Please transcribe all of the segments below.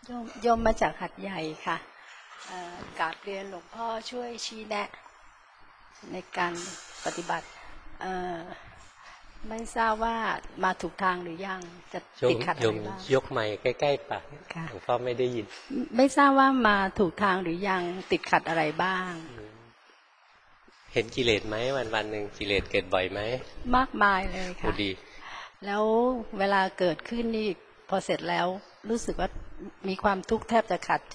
โยมมาจากหัดใหญ่ค่ะกราบเรียนหลวงพ่อช่วยชี้แนะในการปฏิบัติไม่ทราบว่ามาถูกทางหรือยังจะติดขัดอะไรบ้างยกไมค์ใกล้ๆปากหลวงพ่อไม่ได้ยินไม่ทราบว่ามาถูกทางหรือยังติดขัดอะไรบ้างเห็นกิเลสไหมวันหนึ่งกิเลสเกิดบ่อยไหมมากมายเลยค่ะดีแล้วเวลาเกิดขึ้นนี่พอเสร็จแล้วรู้สึกว่ามีความทุกข์แทบจะขาดใจ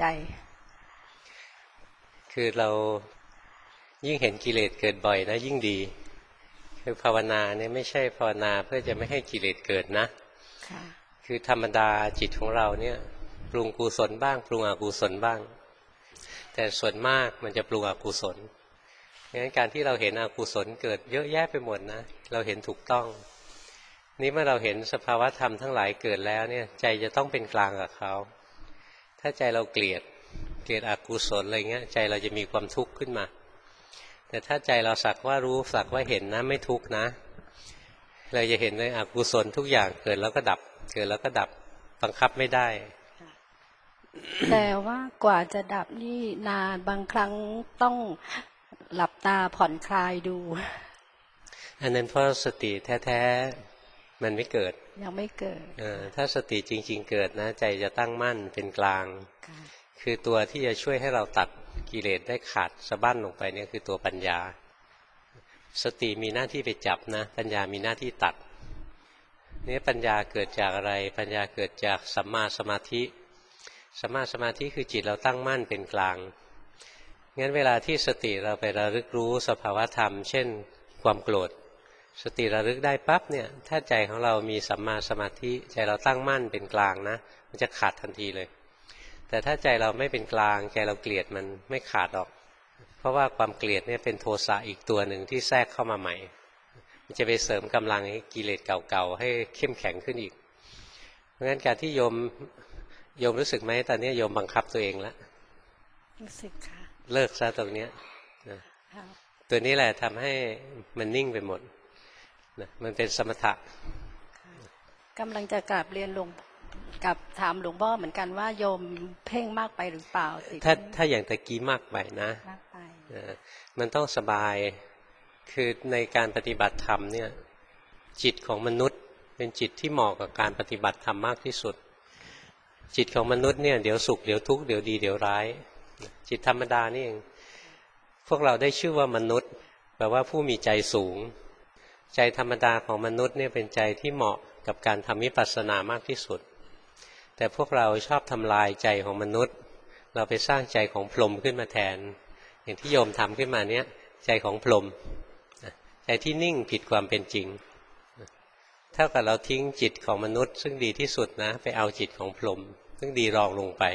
คือเรายิ่งเห็นกิเลสเกิดบ่อยนะยิ่งดีคือภาวนาเนี่ยไม่ใช่ภาวนาเพื่อจะไม่ให้กิเลสเกิดนะคือธรรมดาจิตของเราเนี่ยปรุงกุศลบ้างปรุงอกุศลบ้างแต่ส่วนมากมันจะปรุงอกุศลงั้นการที่เราเห็นอกุศลเกิดเยอะแยะไปหมดนะเราเห็นถูกต้องนี่เมื่อเราเห็นสภาวะธรรมทั้งหลายเกิดแล้วเนี่ยใจจะต้องเป็นกลางกับเขาถ้าใจเราเกลียดอกุศลอะไรเงี้ยใจเราจะมีความทุกข์ขึ้นมาแต่ถ้าใจเราสักว่ารู้สักว่าเห็นนะไม่ทุกข์นะเราจะเห็นเลยอกุศลทุกอย่างเกิดแล้วก็ดับเกิดแล้วก็ดับบังคับไม่ได้แต่ว่ากว่าจะดับนี่นานบางครั้งต้องหลับตาผ่อนคลายดูอันนั้นเพราะสติแท้ๆมันไม่เกิดยังไม่เกิดถ้าสติจริงๆเกิดนะใจจะตั้งมั่นเป็นกลางคือตัวที่จะช่วยให้เราตัดกิเลสได้ขาดสะบั้นลงไปเนี่ยคือตัวปัญญาสติมีหน้าที่ไปจับนะปัญญามีหน้าที่ตัดนี่ปัญญาเกิดจากอะไรปัญญาเกิดจากสัมมาสมาธิสัมมาสมาธิคือจิตเราตั้งมั่นเป็นกลางงั้นเวลาที่สติเราไประลึกรู้สภาวธรรมเช่นความโกรธสติระลึกได้ปั๊บเนี่ยถ้าใจของเรามีสัมมาสมาธิใจเราตั้งมั่นเป็นกลางนะมันจะขาดทันทีเลยแต่ถ้าใจเราไม่เป็นกลางใจเราเกลียดมันไม่ขาดหรอกเพราะว่าความเกลียดเนี่ยเป็นโทสะอีกตัวหนึ่งที่แทรกเข้ามาใหม่มันจะไปเสริมกำลังให้กิเลสเก่าๆให้เข้มแข็งขึ้นอีกเพราะงั้นการที่โยมรู้สึกไหมตอนนี้โยมบังคับตัวเองแล้วรู้สึกค่ะเลิกซะตรงเนี้ยนะตัวนี้แหละทำให้มันนิ่งไปหมดนะมันเป็นสมถะกำลังจะกราบเรียนหลวงกับถามหลวงพ่อเหมือนกันว่าโยมเพ่งมากไปหรือเปล่าถ้าอย่างตะกี้มากไปนะมากไปมันต้องสบายคือในการปฏิบัติธรรมเนี่ยจิตของมนุษย์เป็นจิตที่เหมาะกับการปฏิบัติธรรมมากที่สุดจิตของมนุษย์เนี่ยเดี๋ยวสุขเดี๋ยวทุกข์เดี๋ยวดีเดี๋ยวร้ายจิตธรรมดานี่เองพวกเราได้ชื่อว่ามนุษย์แปลว่าผู้มีใจสูงใจธรรมดาของมนุษย์เนี่ยเป็นใจที่เหมาะกับการทำวิปัสสนามากที่สุดแต่พวกเราชอบทำลายใจของมนุษย์เราไปสร้างใจของพรหมขึ้นมาแทนอย่างที่โยมทำขึ้นมาเนี้ยใจของพรหมใจที่นิ่งผิดความเป็นจริงเท่ากับเราทิ้งจิตของมนุษย์ซึ่งดีที่สุดนะไปเอาจิตของพรหมซึ่งดีรองลงไป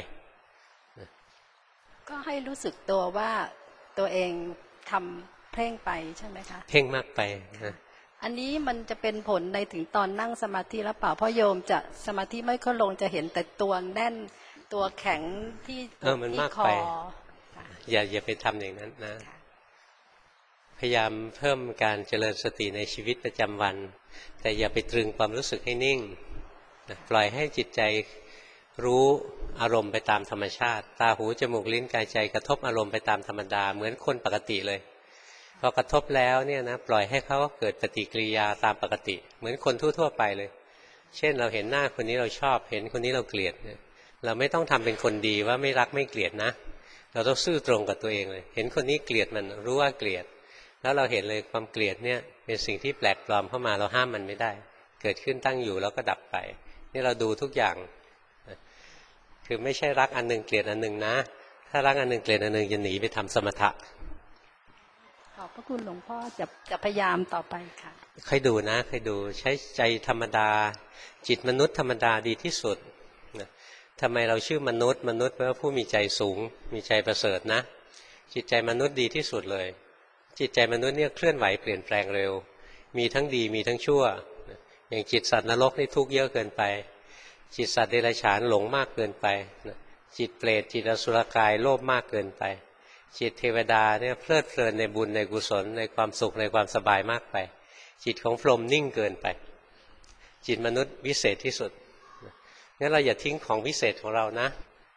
ก็ให้รู้สึกตัวว่าตัวเองทำเพ่งไปใช่ไหมคะเพ่งมากไปนะอันนี้มันจะเป็นผลในถึงตอนนั่งสมาธิแล้วเปล่าเพราะโยมจะสมาธิไม่ค่อยลงจะเห็นแต่ตัวแน่นตัวแข็งที่คออย่าไปทำอย่างนั้นนะพยายามเพิ่มการเจริญสติในชีวิตประจำวันแต่อย่าไปตรึงความรู้สึกให้นิ่งปล่อยให้จิตใจรู้อารมณ์ไปตามธรรมชาติตาหูจมูกลิ้นกายใจกระทบอารมณ์ไปตามธรรมดาเหมือนคนปกติเลยพอกระทบแล้วเนี่ยนะปล่อยให้เขาเกิดปฏิกิริยาตามปกติเหมือนคนทั่วๆไปเลยเช่นเราเห็นหน้าคนนี้เราชอบเห็นคนนี้เราเกลียดเราไม่ต้องทำเป็นคนดีว่าไม่รักไม่เกลียดนะเราต้องซื่อตรงกับตัวเองเลยเห็นคนนี้เกลียดมันรู้ว่าเกลียดแล้วเราเห็นเลยความเกลียดเนี่ยเป็นสิ่งที่แปลกปลอมเข้ามาเราห้ามมันไม่ได้เกิดขึ้นตั้งอยู่แล้วก็ดับไปนี่เราดูทุกอย่างคือไม่ใช่รักอันหนึ่งเกลียดอันหนึ่งนะถ้ารักอันหนึ่งเกลียดอันหนึ่งจะหนีไปทำสมถะขอบพระคุณหลวงพ่อจะพยายามต่อไปค่ะค่อยดูนะค่อยดูใช้ใจธรรมดาจิตมนุษย์ธรรมดาดีที่สุดทำไมเราชื่อมนุษย์แปลว่าผู้มีใจสูงมีใจประเสริฐนะจิตใจมนุษย์ดีที่สุดเลยจิตใจมนุษย์เนี่ยเคลื่อนไหวเปลี่ยนแปลงเร็วมีทั้งดีมีทั้งชั่วอย่างจิตสัตว์นรกนี่ทุกข์เยอะเกินไปจิตสัตว์เดรัจฉานหลงมากเกินไปจิตเปรตจิตอสุรกายโลภมากเกินไปจิตเทวดาเนี่ยเพลิดเพลินในบุญในกุศลในความสุขในความสบายมากไปจิตของพรหมนิ่งเกินไปจิตมนุษย์วิเศษที่สุดงั้นเราอย่าทิ้งของวิเศษของเรานะ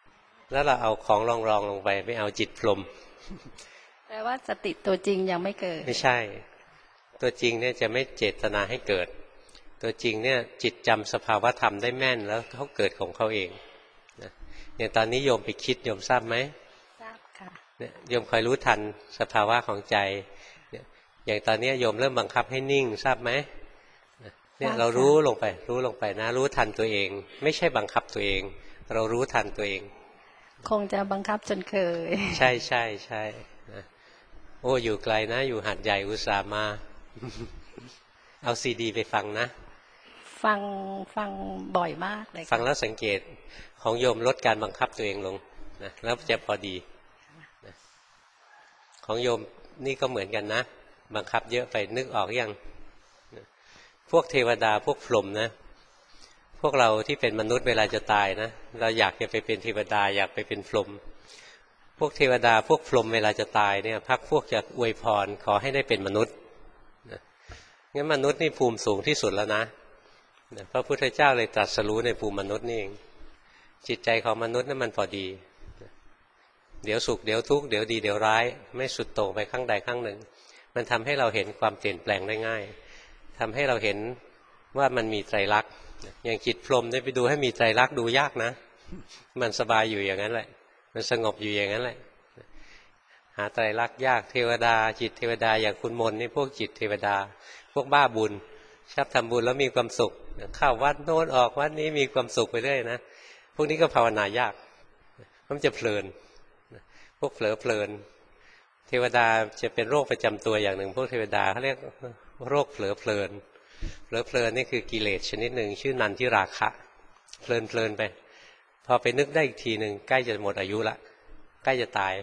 แล้วเราเอาของรองลงไปไม่เอาจิตพรหมแปลว่าสติตัวจริงยังไม่เกิดไม่ใช่ตัวจริงเนี่ยจะไม่เจตนาให้เกิดตัวจริงเนี่ยจิตจำสภาวะธรรมได้แม่นแล้วเขาเกิดของเขาเองนะอย่างตอนนี้โยมไปคิดโยมทราบไหมทราบค่ะเนี่ยโยมคอยรู้ทันสภาวะของใจเนี่ยอย่างตอนนี้โยมเริ่มบังคับให้นิ่งทราบไหมเนี่ยเรารู้ลงไปนะรู้ทันตัวเองไม่ใช่บังคับตัวเองเรารู้ทันตัวเองคงจะบังคับจนเคยใช่ใช่ใช่นะโอ้อยู่ไกลนะอยู่หาดใหญ่อุตส่าห์มาเอาซีดีไปฟังนะฟังบ่อยมากเลยฟังแล้วสังเกตของโยมลดการบังคับตัวเองลงนะแล้วจะพอดีนะของโยมนี่ก็เหมือนกันนะบังคับเยอะไปนึกออกยังนะพวกเทวดาพวกพรหมนะพวกเราที่เป็นมนุษย์เวลาจะตายนะเราอยากจะไปเป็นเทวดาอยากไปเป็นพรหมพวกเทวดาพวกพรหมเวลาจะตายเนี่ยพรรคพวกจะอวยพรขอให้ได้เป็นมนุษย์นะงั้นมนุษย์นี่ภูมิสูงที่สุดแล้วนะพระพุทธเจ้าเลยตรัสรู้ในภูมิมนุษย์นี่เองจิตใจของมนุษย์นั้นมันพอดีเดี๋ยวสุขเดี๋ยวทุกข์เดี๋ยวดีเดี๋ยวร้ายไม่สุดโต่งไปข้างใดข้างหนึ่งมันทำให้เราเห็นความเปลี่ยนแปลงได้ง่ายทำให้เราเห็นว่ามันมีไตรลักษณ์อย่างจิตพรหมได้ไปดูให้มีไตรลักษณ์ดูยากนะมันสบายอยู่อย่างนั้นแหละมันสงบอยู่อย่างนั้นแหละหาไตรลักษณ์ยากเทวดาจิตเทวดาอย่างคุณมนนี่พวกจิตเทวดาพวกบ้าบุญชอบทำบุญแล้วมีความสุขเข้าวัดโน้นออกวัดนี้มีความสุขไปเรื่อยนะพวกนี้ก็ภาวนายากมันจะเพลินพวกเผลอเพลินเทวดาจะเป็นโรคประจำตัวอย่างหนึ่งพวกเทวดาเขาเรียกโรคเผลอเพลินเผลอเพลินนี่คือกิเลสชนิดหนึ่งชื่อนันทิราคะเพลินเพลินไปพอไปนึกได้อีกทีหนึ่งใกล้จะหมดอายุละใกล้จะตาย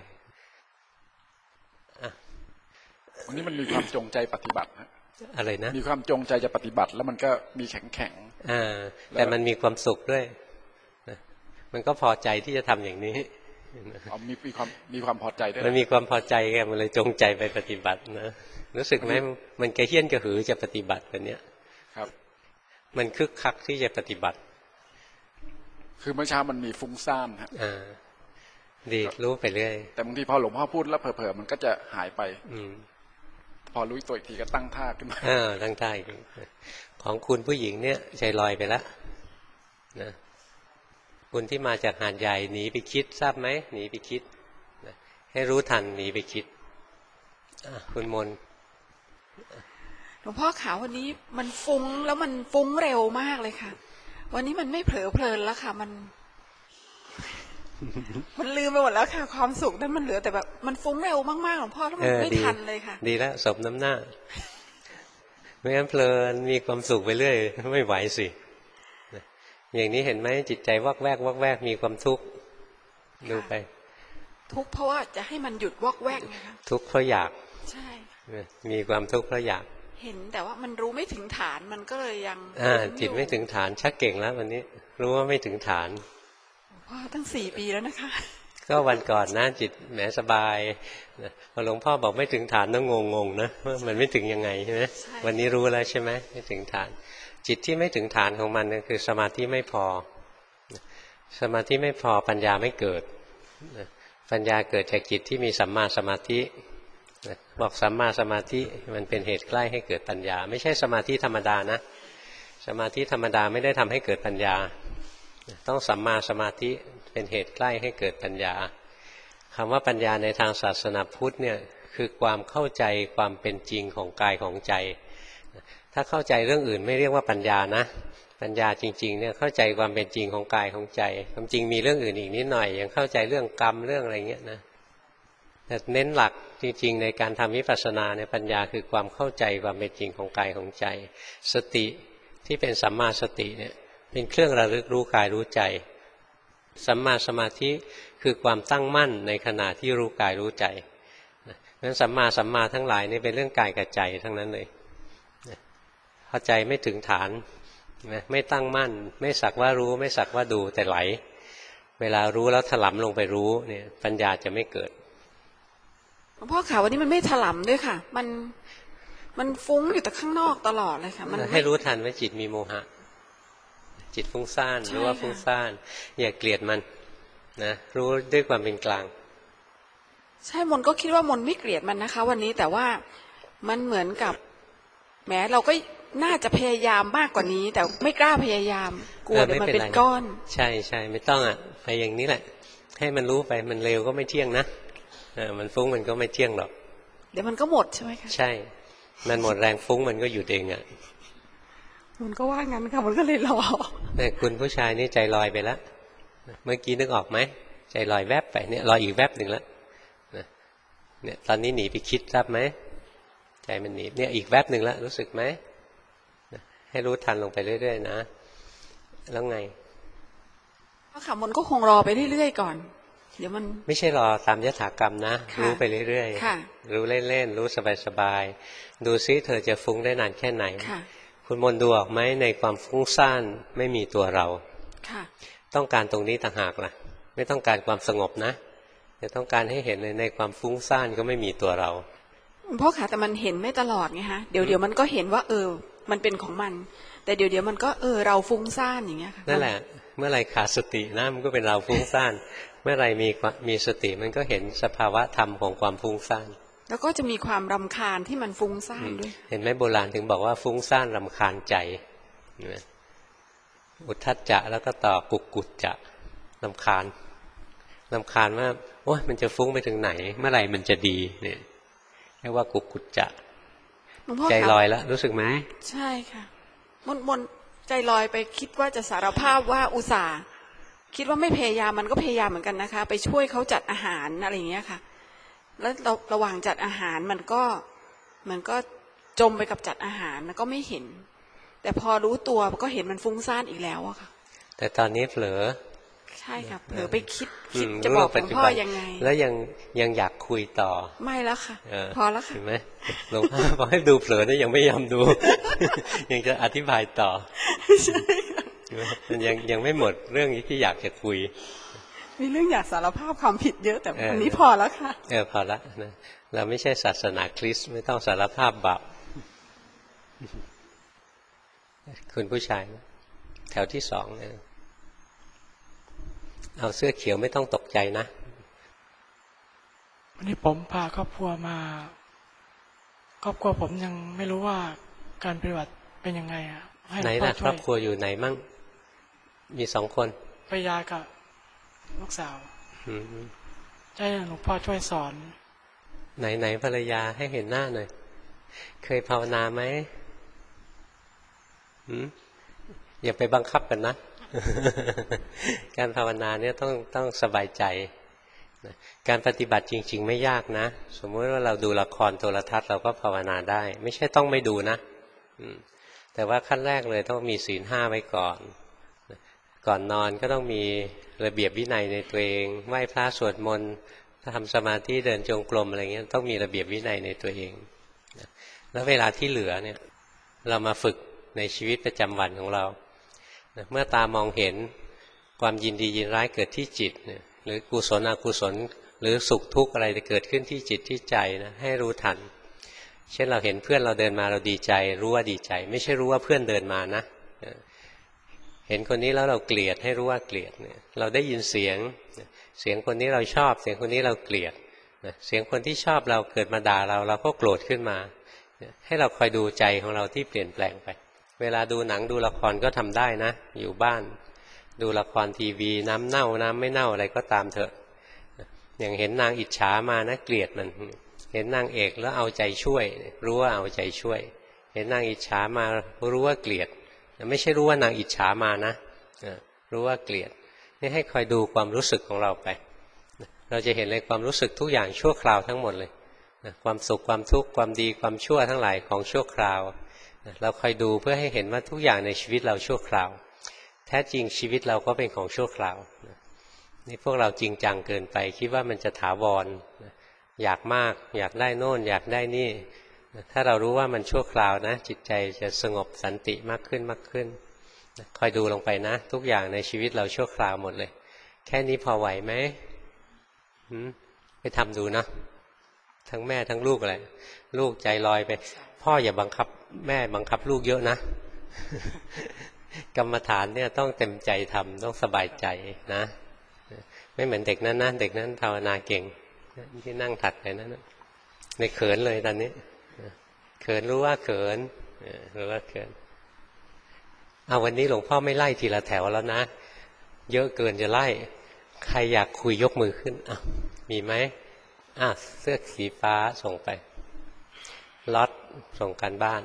วันนี้มันมีความจงใจปฏิบัติอะไรนะมีความจงใจจะปฏิบัติแล้วมันก็มีแข็งแข็งแต่มันมีความสุขด้วยมันก็พอใจที่จะทำอย่างนี้มีความพอใจด้วยมันมีความพอใจไงมันเลยจงใจไปปฏิบัตินะรู้สึกไหมมันกระเฮี้ยนกระหือจะปฏิบัติแบบนี้ครับมันคึกคักที่จะปฏิบัติคือเมื่อเช้ามันมีฟุ้งซ่านฮะดีรู้ไปเรื่อยแต่บางทีพอหลวงพ่อพูดแล้วเผลอๆมันก็จะหายไปพอรู้ตัวอีกทีก็ตั้งท่าขึ้นมาตั้งท่าของคุณผู้หญิงเนี่ยใจลอยไปแล้วนะคุณที่มาจากหาดใหญ่หนีไปคิดทราบไหมหนีไปคิดนะให้รู้ทันหนีไปคิดคุณมนหลวงพ่อขาววันนี้มันฟุ้งแล้วมันฟุ้งเร็วมากเลยค่ะวันนี้มันไม่เผลอเพลินแล้วค่ะมันลืมไปหมดแล้วค่ะความสุขนั้นมันเหลือแต่แบบมันฟุ้งเร็วมากๆหลวงพ่อแล้วมันไม่ทันเลยค่ะดีแล้วสมน้ำหน้าไม่งั้นเพลินมีความสุขไปเรื่อยไม่ไหวสิอย่างนี้เห็นไหมจิตใจวอกแวกวอกแวกมีความทุกข์ดูไปทุกข์เพราะว่าจะให้มันหยุดวอกแวกไงคะทุกข์เพราะอยากใช่มีความทุกข์เพราะอยากเห็นแต่ว่ามันรู้ไม่ถึงฐานมันก็เลยยังจิตไม่ถึงฐานชักเก่งแล้ววันนี้รู้ว่าไม่ถึงฐานพ่อตั้ง4 ปีแล้วนะคะก็วันก่อนนะจิตแหมสบายพอหลวงพ่อบอกไม่ถึงฐานต้องงงนะว่ามันไม่ถึงยังไงใช่ไหมวันนี้รู้แล้วใช่ไหมไม่ถึงฐานจิตที่ไม่ถึงฐานของมันก็คือสมาธิไม่พอสมาธิไม่พอปัญญาไม่เกิดปัญญาเกิดจากจิตที่มีสัมมาสมาธิบอกสัมมาสมาธิมันเป็นเหตุใกล้ให้เกิดปัญญาไม่ใช่สมาธิธรรมดานะสมาธิธรรมดาไม่ได้ทำให้เกิดปัญญาต้องสัมมาสมาธิเป็นเหตุใกล้ให้เกิดปัญญาคำว่าปัญญาในทางศาสนาพุทธเนี่ยคือความเข้าใจความเป็นจริงของกายของใจถ้าเข้าใจเรื่องอื่นไม่เรียกว่าปัญญานะปัญญาจริงๆเนี่ยเข้าใจความเป็นจริงของกายของใจความจริงมีเรื่องอื่นอีกนิดหน่อยยังเข้าใจเรื่องกรรมเรื่องอะไรเงี้ยนะแต่เน้นหลักจริงๆในการทำวิปัสสนาเนี่ยปัญญาคือความเข้าใจความเป็นจริงของกายของใจสติที่เป็นสัมมาสติเนี่ยเป็นเครื่องระลึกรู้กายรู้ใจสัมมาสมาธิคือความตั้งมั่นในขณะที่รู้กายรู้ใจนั้นสัมมาทั้งหลายนี่เป็นเรื่องกายกับใจทั้งนั้นเลยพอใจไม่ถึงฐานไม่ตั้งมั่นไม่สักว่ารู้ไม่สักว่าดูแต่ไหลเวลารู้แล้วถลำลงไปรู้เนี่ยปัญญาจะไม่เกิดหลวงพ่อค่ะวันนี้มันไม่ถลำด้วยค่ะมันฟุ้งอยู่แต่ข้างนอกตลอดเลยค่ะมันให้รู้ทันว่าจิตมีโมหะจิตฟุ้งซ่านหรือว่าฟุ้งซ่านอย่าเกลียดมันนะรู้ด้วยความเป็นกลางใช่มนก็คิดว่ามนไม่เกลียดมันนะคะวันนี้แต่ว่ามันเหมือนกับแม้เราก็น่าจะพยายามมากกว่านี้แต่ไม่กล้าพยายามกลัวเดี๋ยวมันเป็นก้อนใช่ใช่ไม่ต้องอ่ะไปอย่างนี้แหละให้มันรู้ไปมันเร็วก็ไม่เที่ยงนะมันฟุ้งมันก็ไม่เที่ยงหรอกเดี๋ยวมันก็หมดใช่ไหมคะใช่มันหมดแรงฟุ้งมันก็หยุดเองอ่ะมันก็ว่างั้นค่ะมันก็เลยรอแต่คุณผู้ชายนี่ใจลอยไปแล้วเมื่อกี้นึกออกไหมใจลอยแวบไปเนี่ยลอยอีกแวบหนึ่งแล้วเนี่ยตอนนี้หนีไปคิดรับไหมใจมันหนีเนี่ยอีกแวบหนึ่งแล้วรู้สึกไหมให้รู้ทันลงไปเรื่อยๆนะแล้วไงก็ค่ะมันก็คงรอไปเรื่อยๆก่อนเดี๋ยวมันไม่ใช่รอตามยถากรรมนะรู้ไปเรื่อยๆรู้เล่นๆรู้สบายๆดูซิเธอจะฟุ้งได้นานแค่ไหนคุณมนดูออกไหมในความฟุ้งซ่านไม่มีตัวเราต้องการตรงนี้ต่างหากล่ะไม่ต้องการความสงบนะแต่ต้องการให้เห็นในความฟุ้งซ่านก็ไม่มีตัวเราพ่อค่ะแต่มันเห็นไม่ตลอดไงฮะเดี๋ยวมันก็เห็นว่ามันเป็นของมันแต่เดี๋ยวมันก็เราฟุ้งซ่านอย่างเงี้ยค่ะนั่นแหละเมื่อไรขาดสตินะมันก็เป็นเราฟุ้งซ่านเมื่อไรมีสติมันก็เห็นสภาวะธรรมของความฟุ้งซ่านแล้วก็จะมีความรำคาญที่มันฟุ้งซ่านด้วยเห็นไหมโบราณถึงบอกว่าฟุ้งซ่านรำคาญใจอุทธัจจะแล้วก็ต่อกุกกุจจะรำคาญว่าโอ้ยมันจะฟุ้งไปถึงไหนเมื่อไหร่มันจะดีเนี่ยเรียกว่ากุกกุจจะใจลอยแล้วรู้สึกไหมใช่ค่ะมนใจลอยไปคิดว่าจะสารภาพว่าอุตส่าห์คิดว่าไม่พยายามมันก็พยายามเหมือนกันนะคะไปช่วยเขาจัดอาหารอะไรอย่างเงี้ยค่ะแล้วระหว่างจัดอาหารมันก็จมไปกับจัดอาหารแล้วก็ไม่เห็นแต่พอรู้ตัวก็เห็นมันฟุ้งซ่านอีกแล้วอะค่ะแต่ตอนนี้เผลอใช่ค่ะเผลอไปคิดจะบอกหลวงพ่อยังไงแล้วยังอยากคุยต่อไม่แล้วค่ะพอแล้วค่ะเห็นไหมหลวงพ่อบอกให้ดูเผลอนี่ยังไม่ยอมดูยังจะอธิบายต่อมันยังไม่หมดเรื่องที่อยากจะคุยมีเรื่องอยากสารภาพความผิดเยอะแต่วันนี้พอแล้วค่ะพอละนะเราไม่ใช่ศาสนาคริสต์ไม่ต้องสารภาพบาปคุณผู้ชายแถวที่สองเนี่ยเอาเสื้อเขียวไม่ต้องตกใจนะวันนี้ผมพาครอบครัวมาครอบครัวผมยังไม่รู้ว่าการปฏิบัติเป็นยังไงอ่ะไหนล่ะครอบครัวอยู่ไหนมั่งมี2 คนภรรยากับลูกสาวใช่หลวงพ่อช่วยสอนไหนภรรยาให้เห็นหน้าหน่อยเคยภาวนาไหมอย่าไปบังคับกันนะการภาวนาเนี่ยต้องสบายใจการปฏิบัติจริงๆไม่ยากนะสมมติว่าเราดูละครโทรทัศน์เราก็ภาวนาได้ไม่ใช่ต้องไม่ดูนะแต่ว่าขั้นแรกเลยต้องมีศีล 5ไว้ก่อนนอนก็ต้องมีระเบียบวินัยในตัวเองไหว้พระสวดมนต์ทำสมาธิเดินจงกรมอะไรเงี้ยต้องมีระเบียบวินัยในตัวเองแล้วเวลาที่เหลือเนี่ยเรามาฝึกในชีวิตประจำวันของเราเมื่อตามองเห็นความยินดียินร้ายเกิดที่จิตหรือกุศลอกุศลหรือสุขทุกข์อะไรจะเกิดขึ้นที่จิตที่ใจนะให้รู้ทันเช่นเราเห็นเพื่อนเราเดินมาเราดีใจรู้ว่าดีใจไม่ใช่รู้ว่าเพื่อนเดินมานะเห็นคนนี้แล้วเราเกลียดให้รู้ว่าเกลียดเราได้ยินเสียงคนนี้เราชอบเสียงคนนี้เราเกลียดเสียงคนที่ชอบเราเกิดมาด่าเราก็โกรธขึ้นมาให้เราคอยดูใจของเราที่เปลี่ยนแปลงไปเวลาดูหนังดูละครก็ทำได้นะอยู่บ้านดูละครทีวีน้ำเน่าน้ำไม่เน่าอะไรก็ตามเถอะอย่างเห็นนางอิจฉามานะเกลียดมันเห็นนางเอกแล้วเอาใจช่วยรู้ว่าเอาใจช่วยเห็นนางอิจฉามารู้ว่าเกลียดไม่ใช่รู้ว่านางอิจฉามานะรู้ว่าเกลียดนี่ให้คอยดูความรู้สึกของเราไปเราจะเห็นเลยความรู้สึกทุกอย่างชั่วคราวทั้งหมดเลยความสุขความทุกข์ความดีความชั่วทั้งหลายของชั่วคราวเราคอยดูเพื่อให้เห็นว่าทุกอย่างในชีวิตเราชั่วคราวแท้จริงชีวิตเราก็เป็นของชั่วคราวนี่พวกเราจริงจังเกินไปคิดว่ามันจะถาวรอยากมากอยากได้โน่นอยากได้นี่ถ้าเรารู้ว่ามันชั่วคราวนะจิตใจจะสงบสันติมากขึ้นคอยดูลงไปนะทุกอย่างในชีวิตเราชั่วคราวหมดเลยแค่นี้พอไหวไหมไปทำดูนะทั้งแม่ทั้งลูกอะไรลูกใจลอยไปพ่ออย่าบังคับแม่บังคับลูกเยอะนะกรรมฐานเนี่ยต้องเต็มใจทำต้องสบายใจนะไม่เหมือนเด็กนั้นนะเด็กนั้นภาวนาเก่งที่นั่งถัดไปนั้นในเขินเลยตอนนี้เขินรู้ว่าเขินรู้ว่าเขินเอาวันนี้หลวงพ่อไม่ไล่ทีละแถวแล้วนะเยอะเกินจะไล่ใครอยากคุยยกมือขึ้นมีไหมเสื้อสีฟ้าส่งไปล็อตส่งกันบ้าน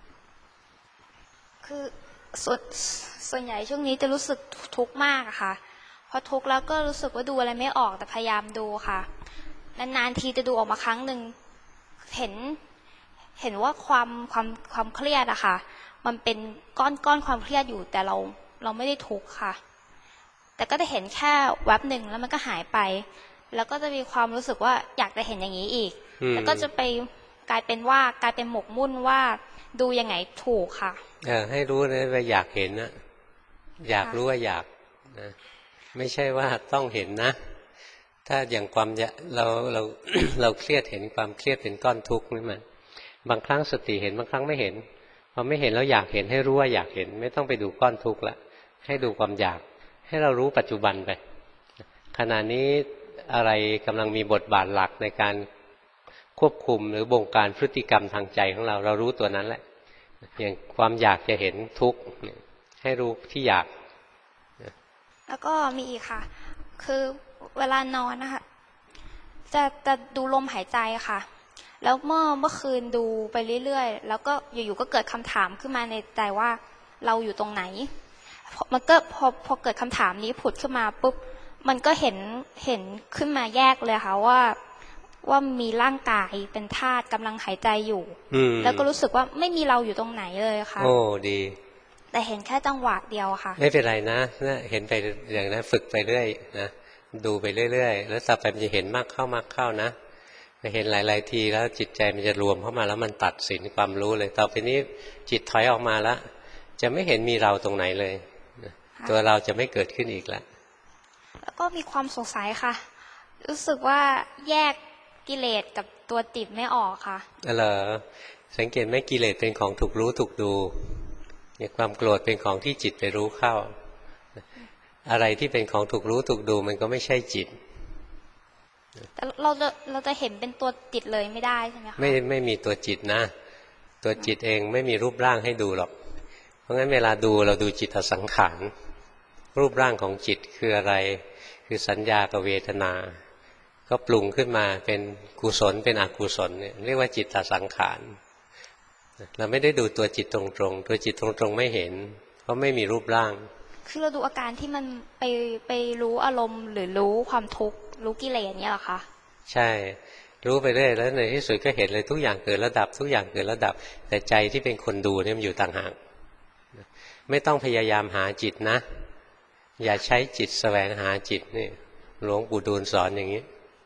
คือส่วนใหญ่ช่วงนี้จะรู้สึกทุกข์มากอะค่ะพอทุกข์แล้วก็รู้สึกว่าดูอะไรไม่ออกแต่พยายามดูค่ะนานๆทีจะดูออกมาครั้งหนึ่งเห็นว่าความเครียดอะค่ะมันเป็นก้อนความเครียดอยู่แต่เราไม่ได้ทุกข์ค่ะแต่ก็จะเห็นแค่แวบหนึ่งแล้วมันก็หายไปแล้วก็จะมีความรู้สึกว่าอยากจะเห็นอย่างนี้อีกแล้วก็จะไปกลายเป็นหมกมุ่นว่าดูยังไงถูกค่ะให้รู้นะว่าอยากเห็นนะอยากรู้ว่าอยากนะไม่ใช่ว่าต้องเห็นนะถ้าอย่างความเราเครียดเห็นความเครียดเป็นก้อนทุกข์นี่มันบางครั้งสติเห็นบางครั้งไม่เห็นพอไม่เห็นแล้วอยากเห็นให้รู้ว่าอยากเห็นไม่ต้องไปดูก้อนทุกข์ละให้ดูความอยากให้เรารู้ปัจจุบันไปขณะนี้อะไรกำลังมีบทบาทหลักในการควบคุมหรือบงการพฤติกรรมทางใจของเรารู้ตัวนั้นแหละอย่างความอยากจะเห็นทุกข์ให้รู้ที่อยากแล้วก็มีอีกค่ะคือเวลานอนนะคะจะดูลมหายใจค่ะแล้วเมื่อคืนดูไปเรื่อยๆแล้วก็อยู่ๆก็เกิดคำถามขึ้นมาในใจว่าเราอยู่ตรงไหนมันก็พอเกิดคำถามนี้ผุดขึ้นมาปุ๊บมันก็เห็นขึ้นมาแยกเลยค่ะว่ามีร่างกายเป็นธาตุกำลังหายใจอยู่แล้วก็รู้สึกว่าไม่มีเราอยู่ตรงไหนเลยค่ะโอ้ดีแต่เห็นแค่จังหวะเดียวค่ะไม่เป็นไรนะเห็นไปอย่างนั้นฝึกไปเรื่อยนะดูไปเรื่อยๆแล้วต่อไปมันจะเห็นมากเข้านะเห็นหลายๆทีแล้วจิตใจมันจะรวมเข้ามาแล้วมันตัดสินความรู้เลยต่อไปนี้จิตถอยออกมาแล้วจะไม่เห็นมีเราตรงไหนเลยตัวเราจะไม่เกิดขึ้นอีกแล้วก็มีความสงสัยค่ะรู้สึกว่าแยกกิเลสกับตัวติดไม่ออกค่ะเหรอสังเกตไหมกิเลสเป็นของถูกรู้ถูกดูเนี่ยความโกรธเป็นของที่จิตไปรู้เข้าอะไรที่เป็นของถูกรู้ถูกดูมันก็ไม่ใช่จิตแต่เราจะเห็นเป็นตัวจิตเลยไม่ได้ใช่ไหมคะไม่มีตัวจิตนะตัวจิตเองไม่มีรูปร่างให้ดูหรอกเพราะงั้นเวลาดูเราดูจิตสังขารรูปร่างของจิตคืออะไรคือสัญญากับเวทนาก็ปรุงขึ้นมาเป็นกุศลเป็นอกุศลเนี่ยเรียกว่าจิตสังขารเราไม่ได้ดูตัวจิตตรงๆตัวจิตตรงๆไม่เห็นเพราะไม่มีรูปร่างคือเราดูอาการที่มันไปรู้อารมณ์หรือรู้ความทุกข์รู้กิเลสเนี่ยหรอคะใช่รู้ไปเรื่อยแล้วในที่สุดก็เห็นเลยทุกอย่างเกิดระดับทุกอย่างเกิดระดับแต่ใจที่เป็นคนดูเนี่ยมันอยู่ต่างหากไม่ต้องพยายามหาจิตนะอย่าใช้จิตแสวงหาจิตนี่หลวงปู่ดูลสอนอย่างนี้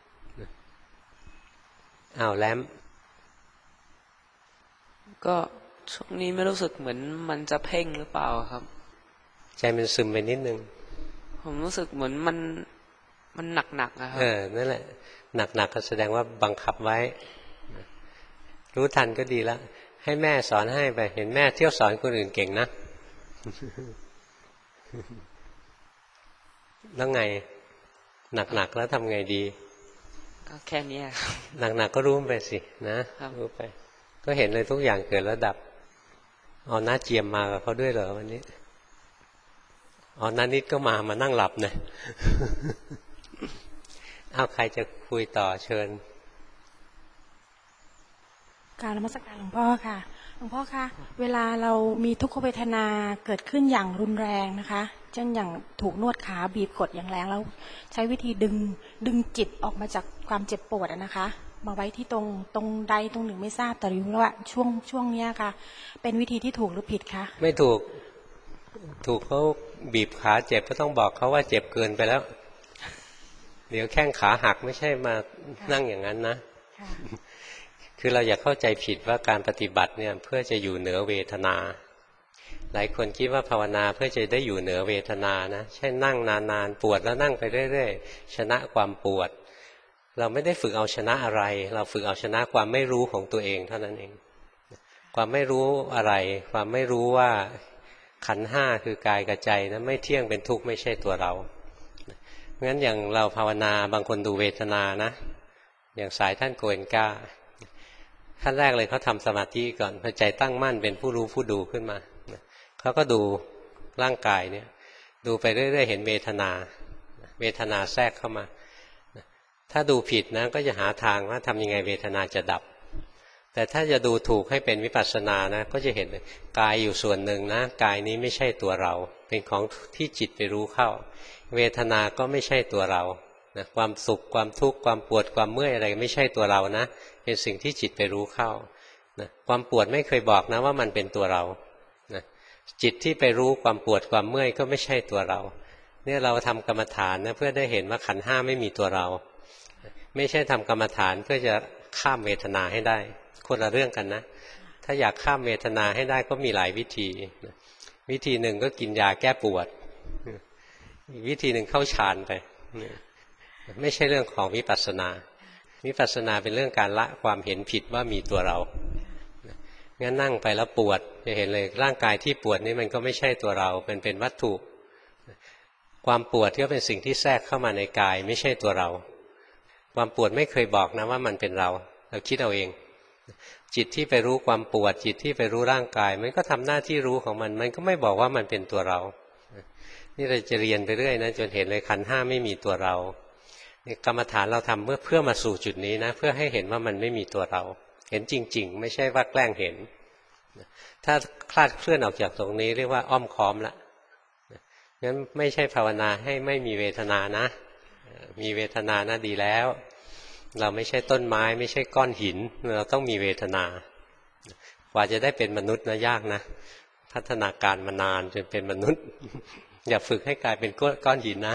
อ้าวแล้มก็ช่วงนี้ไม่รู้สึกเหมือนมันจะเพ่งหรือเปล่าครับใจมันซึมไปนิดนึงผมรู้สึกเหมือนมันหนักๆนะครับนั่นแหละหนักก็แสดงว่าบังคับไว้รู้ทันก็ดีแล้วให้แม่สอนให้ไปเห็นแม่เที่ยวสอนคนอื่นเก่งนะแล้วไงหนักแล้วทำไงดีก็แค่นี้หนักก็รู้ไปสินะรู้ไปก็เห็นเลยทุกอย่างเกิดแล้วดับเอาหน้าเจียมมากับเขาด้วยเหรอวันนี้อ๋อนานิดก็มานั่งหลับนะเอาใครจะคุยต่อเชิญการนมัสการหลวงพ่อค่ะหลวงพ่อคะเวลาเรามีทุกขเวทนาเกิดขึ้นอย่างรุนแรงนะคะเช่นอย่างถูกนวดขาบีบกดอย่างแรงแล้วใช้วิธีดึงจิตออกมาจากความเจ็บปวดนะคะมาไว้ที่ตรงใดตรงหนึ่งไม่ทราบแต่รู้ว่าช่วงนี้ค่ะเป็นวิธีที่ถูกหรือผิดคะไม่ถูกเขาบีบขาเจ็บก็ต้องบอกเขาว่าเจ็บเกินไปแล้วเดี๋ยวแข้งขาหักไม่ใช่มานั่งอย่างนั้นนะคือเราอย่าเข้าใจผิดว่าการปฏิบัติเนี่ยเพื่อจะอยู่เหนือเวทนาหลายคนคิดว่าภาวนาเพื่อจะได้อยู่เหนือเวทนานะใช่นั่งนานๆปวดแล้วนั่งไปเรื่อยๆชนะความปวดเราไม่ได้ฝึกเอาชนะอะไรเราฝึกเอาชนะความไม่รู้ของตัวเองเท่านั้นเองความไม่รู้อะไรความไม่รู้ว่าขันธ์ห้าคือกายกับใจนะไม่เที่ยงเป็นทุกข์ไม่ใช่ตัวเรางั้นอย่างเราภาวนาบางคนดูเวทนานะอย่างสายท่านโกเอนก้าขั้นแรกเลยเขาทำสมาธิก่อนพอใจตั้งมั่นเป็นผู้รู้ผู้ดูขึ้นมาเขาก็ดูร่างกายเนี่ยดูไปเรื่อยๆเห็นเวทนาแทรกเข้ามาถ้าดูผิดนะก็จะหาทางว่าทำยังไงเวทนาจะดับแต่ถ้าจะดูถูกให้เป็นวิปัสสนานะก็จะเห็นกายอยู่ส่วนหนึ่งนะกายนี้ไม่ใช่ตัวเราเป็นของที่จิตไปรู้เข้าเวทนาก็ไม่ใช่ตัวเรานะความสุขความทุกข์ความปวดความเมื่อยอะไรไม่ใช่ตัวเรานะเป็นสิ่งที่จิตไปรู้เข้านะความปวดไม่เคยบอกนะว่ามันเป็นตัวเรานะจิตที่ไปรู้ความปวดความเมื่อยก็ไม่ใช่ตัวเราเนี่ยเราทำกรรมฐานนะเพื่อได้เห็นว่าขันธ์ห้าไม่มีตัวเราไม่ใช่ทำกรรมฐานเพื่อจะข้ามเวทนาให้ได้คนละเรื่องกันนะถ้าอยากข้ามเวทนาให้ได้ก็มีหลายวิธีวิธีหนึ่งก็กินยาแก้ปวดอีกวิธีหนึ่งเข้าฌานไปไม่ใช่เรื่องของวิปัสสนาวิปัสสนาเป็นเรื่องการละความเห็นผิดว่ามีตัวเรางั้นนั่งไปแล้วปวดจะเห็นเลยร่างกายที่ปวดนี่มันก็ไม่ใช่ตัวเราเป็นวัตถุความปวดก็เป็นสิ่งที่แทรกเข้ามาในกายไม่ใช่ตัวเราความปวดไม่เคยบอกนะว่ามันเป็นเราคิดเอาเองจิตที่ไปรู้ความปวดจิตที่ไปรู้ร่างกายมันก็ทำหน้าที่รู้ของมันก็ไม่บอกว่ามันเป็นตัวเรานี่เราจะเรียนไปเรื่อยนะจนเห็นเลยขันธ์ห้าไม่มีตัวเรากรรมฐานเราทำเพื่อมาสู่จุดนี้นะเพื่อให้เห็นว่ามันไม่มีตัวเราเห็นจริงๆไม่ใช่ว่าแกล้งเห็นถ้าคลาดเคลื่อนออกจากตรงนี้เรียกว่าอ้อมค้อมละงั้นไม่ใช่ภาวนาให้ไม่มีเวทนานะมีเวทนานะดีแล้วเราไม่ใช่ต้นไม้ไม่ใช่ก้อนหินเราต้องมีเวทนากว่าจะได้เป็นมนุษย์นะยากนะพัฒนาการมานานจนเป็นมนุษย์ อย่าฝึกให้กลายเป็นก้อนหินนะ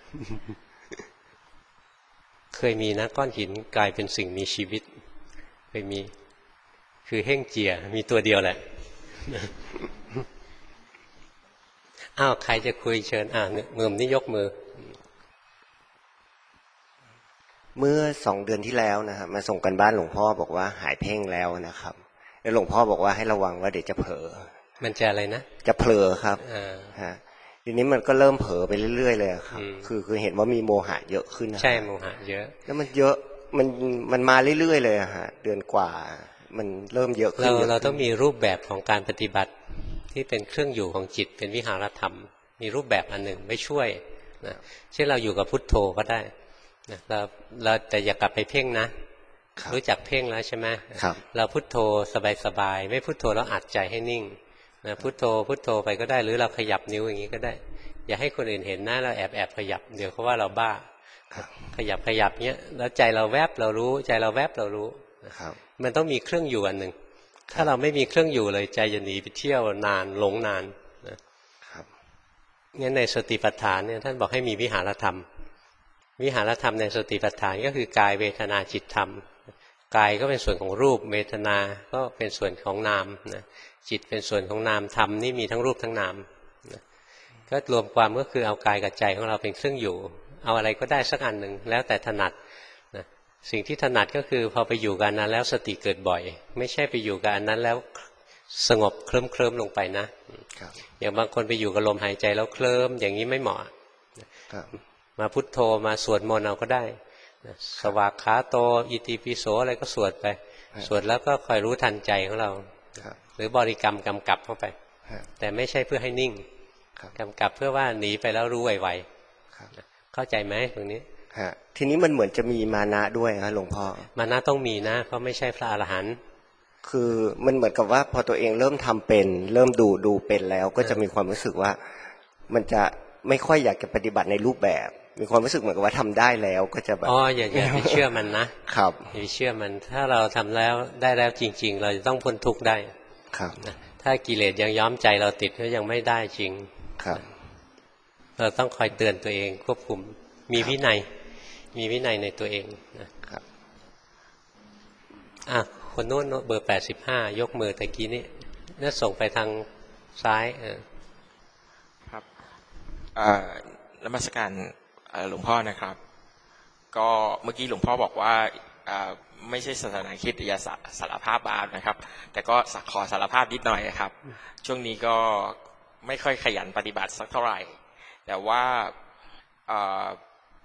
เคยมีนะก้อนหินกลายเป็นสิ่งมีชีวิตเคยมีคือเฮ่งเจียมีตัวเดียวแหละ อ้าวใครจะคุยเชิญมือนี่ยกมือเมื่อ2 เดือนที่แล้วนะครับมาส่งกันบ้านหลวงพ่อบอกว่าหายเพ่งแล้วนะครับแล้วหลวงพ่อบอกว่าให้ระวังว่าเดี๋ยวจะเผลอมันจะอะไรนะจะเผลอครับฮะทีนี้มันก็เริ่มเผลอไปเรื่อยๆเลยครับคือเห็นว่ามีโมหะเยอะขึ้นใช่โมหะเยอะแล้วมันเยอะมันมาเรื่อยๆเลยฮะเดือนกว่ามันเริ่มเยอะขึ้นเราต้องมีรูปแบบของการปฏิบัติที่เป็นเครื่องอยู่ของจิตเป็นวิหารธรรมมีรูปแบบอันหนึ่งไม่ช่วยนะเช่นเราอยู่กับพุทโธก็ได้นะเราแต่อย่ากลับไปเพ่งนะรู้จักเพ่งแล้วใช่ไหมเราพุทโธสบายๆไม่พุทโธแล้วอัดใจให้นิ่งนะพุทโธไปก็ได้หรือเราขยับนิ้วอย่างนี้ก็ได้อย่าให้คนอื่นเห็นนะเราแอบขยับเดี๋ยวเขาว่าเราบ้าขยับเนี้ยแล้วใจเราแวบเรารู้ใจเราแวบเรารู้มันต้องมีเครื่องอยู่อันหนึ่งถ้าเราไม่มีเครื่องอยู่เลยใจจะหนีไปเที่ยวนานหลงนานนะครับงั้นในสติปัฏฐานเนี่ยท่านบอกให้มีวิหารธรรมวิหารธรรมในสติปัฏฐานก็คือกายเวทนาจิตธรรมกายก็เป็นส่วนของรูปเวทนาก็เป็นส่วนของนามนะจิตเป็นส่วนของนามธรรมนี่มีทั้งรูปทั้งนามนะก็รวมความก็คือเอากายกับใจของเราเป็นเครื่องอยู่เอาอะไรก็ได้สักอันหนึ่งแล้วแต่ถนัดนะสิ่งที่ถนัดก็คือพอไปอยู่กับอันนั้นแล้วสติเกิดบ่อยไม่ใช่ไปอยู่กับอันนั้นแล้วสงบเคลิ้มลงไปนะอย่างบางคนไปอยู่กับลมหายใจแล้วเคลิ้มอย่างนี้ไม่เหมาะมาพุทโธมาสวดมนต์เอาก็ได้สวากขาโตอิติปิโสอะไรก็สวดไปสวดแล้วก็คอยรู้ทันใจของเราหรือบริกรรมกำกับเข้าไปแต่ไม่ใช่เพื่อให้นิ่งกำกับเพื่อว่าหนีไปแล้วรู้ไวๆเข้าใจไหมตรงนี้ทีนี้มันเหมือนจะมีมานะด้วยครับหลวงพ่อมานะต้องมีนะเพราะไม่ใช่พระอรหันต์คือมันเหมือนกับว่าพอตัวเองเริ่มทำเป็นเริ่มดูเป็นแล้วก็จะมีความรู้สึกว่ามันจะไม่ค่อยอยากจะปฏิบัติในรูปแบบมีความรู้สึกเหมือนกับว่าทำได้แล้วก็จะแบบอย่าไปเชื่อมันนะครับอย่าไปเชื่อมันถ้าเราทำแล้วได้แล้วจริงๆเราจะต้องพ้นทุกข์ได้ครับถ้ากิเลสยังย้อมใจเราติดก็ยังไม่ได้จริงครับเราต้องคอยเตือนตัวเองควบคุมมีวินัยในตัวเองนะครับคนโน้นเบอร์85ยกมือตะกี้นี้น่าส่งไปทางซ้ายครับนมัสการหลวงพ่อนะครับก็เมื่อกี้หลวงพ่อบอกว่าไม่ใช่ศาสนาคริสต์อย่าสารภาพบาปนะครับแต่ก็ขอสารภาพนิดหน่อยครับช่วงนี้ก็ไม่ค่อยขยันปฏิบัติสักเท่าไหร่แต่ว่า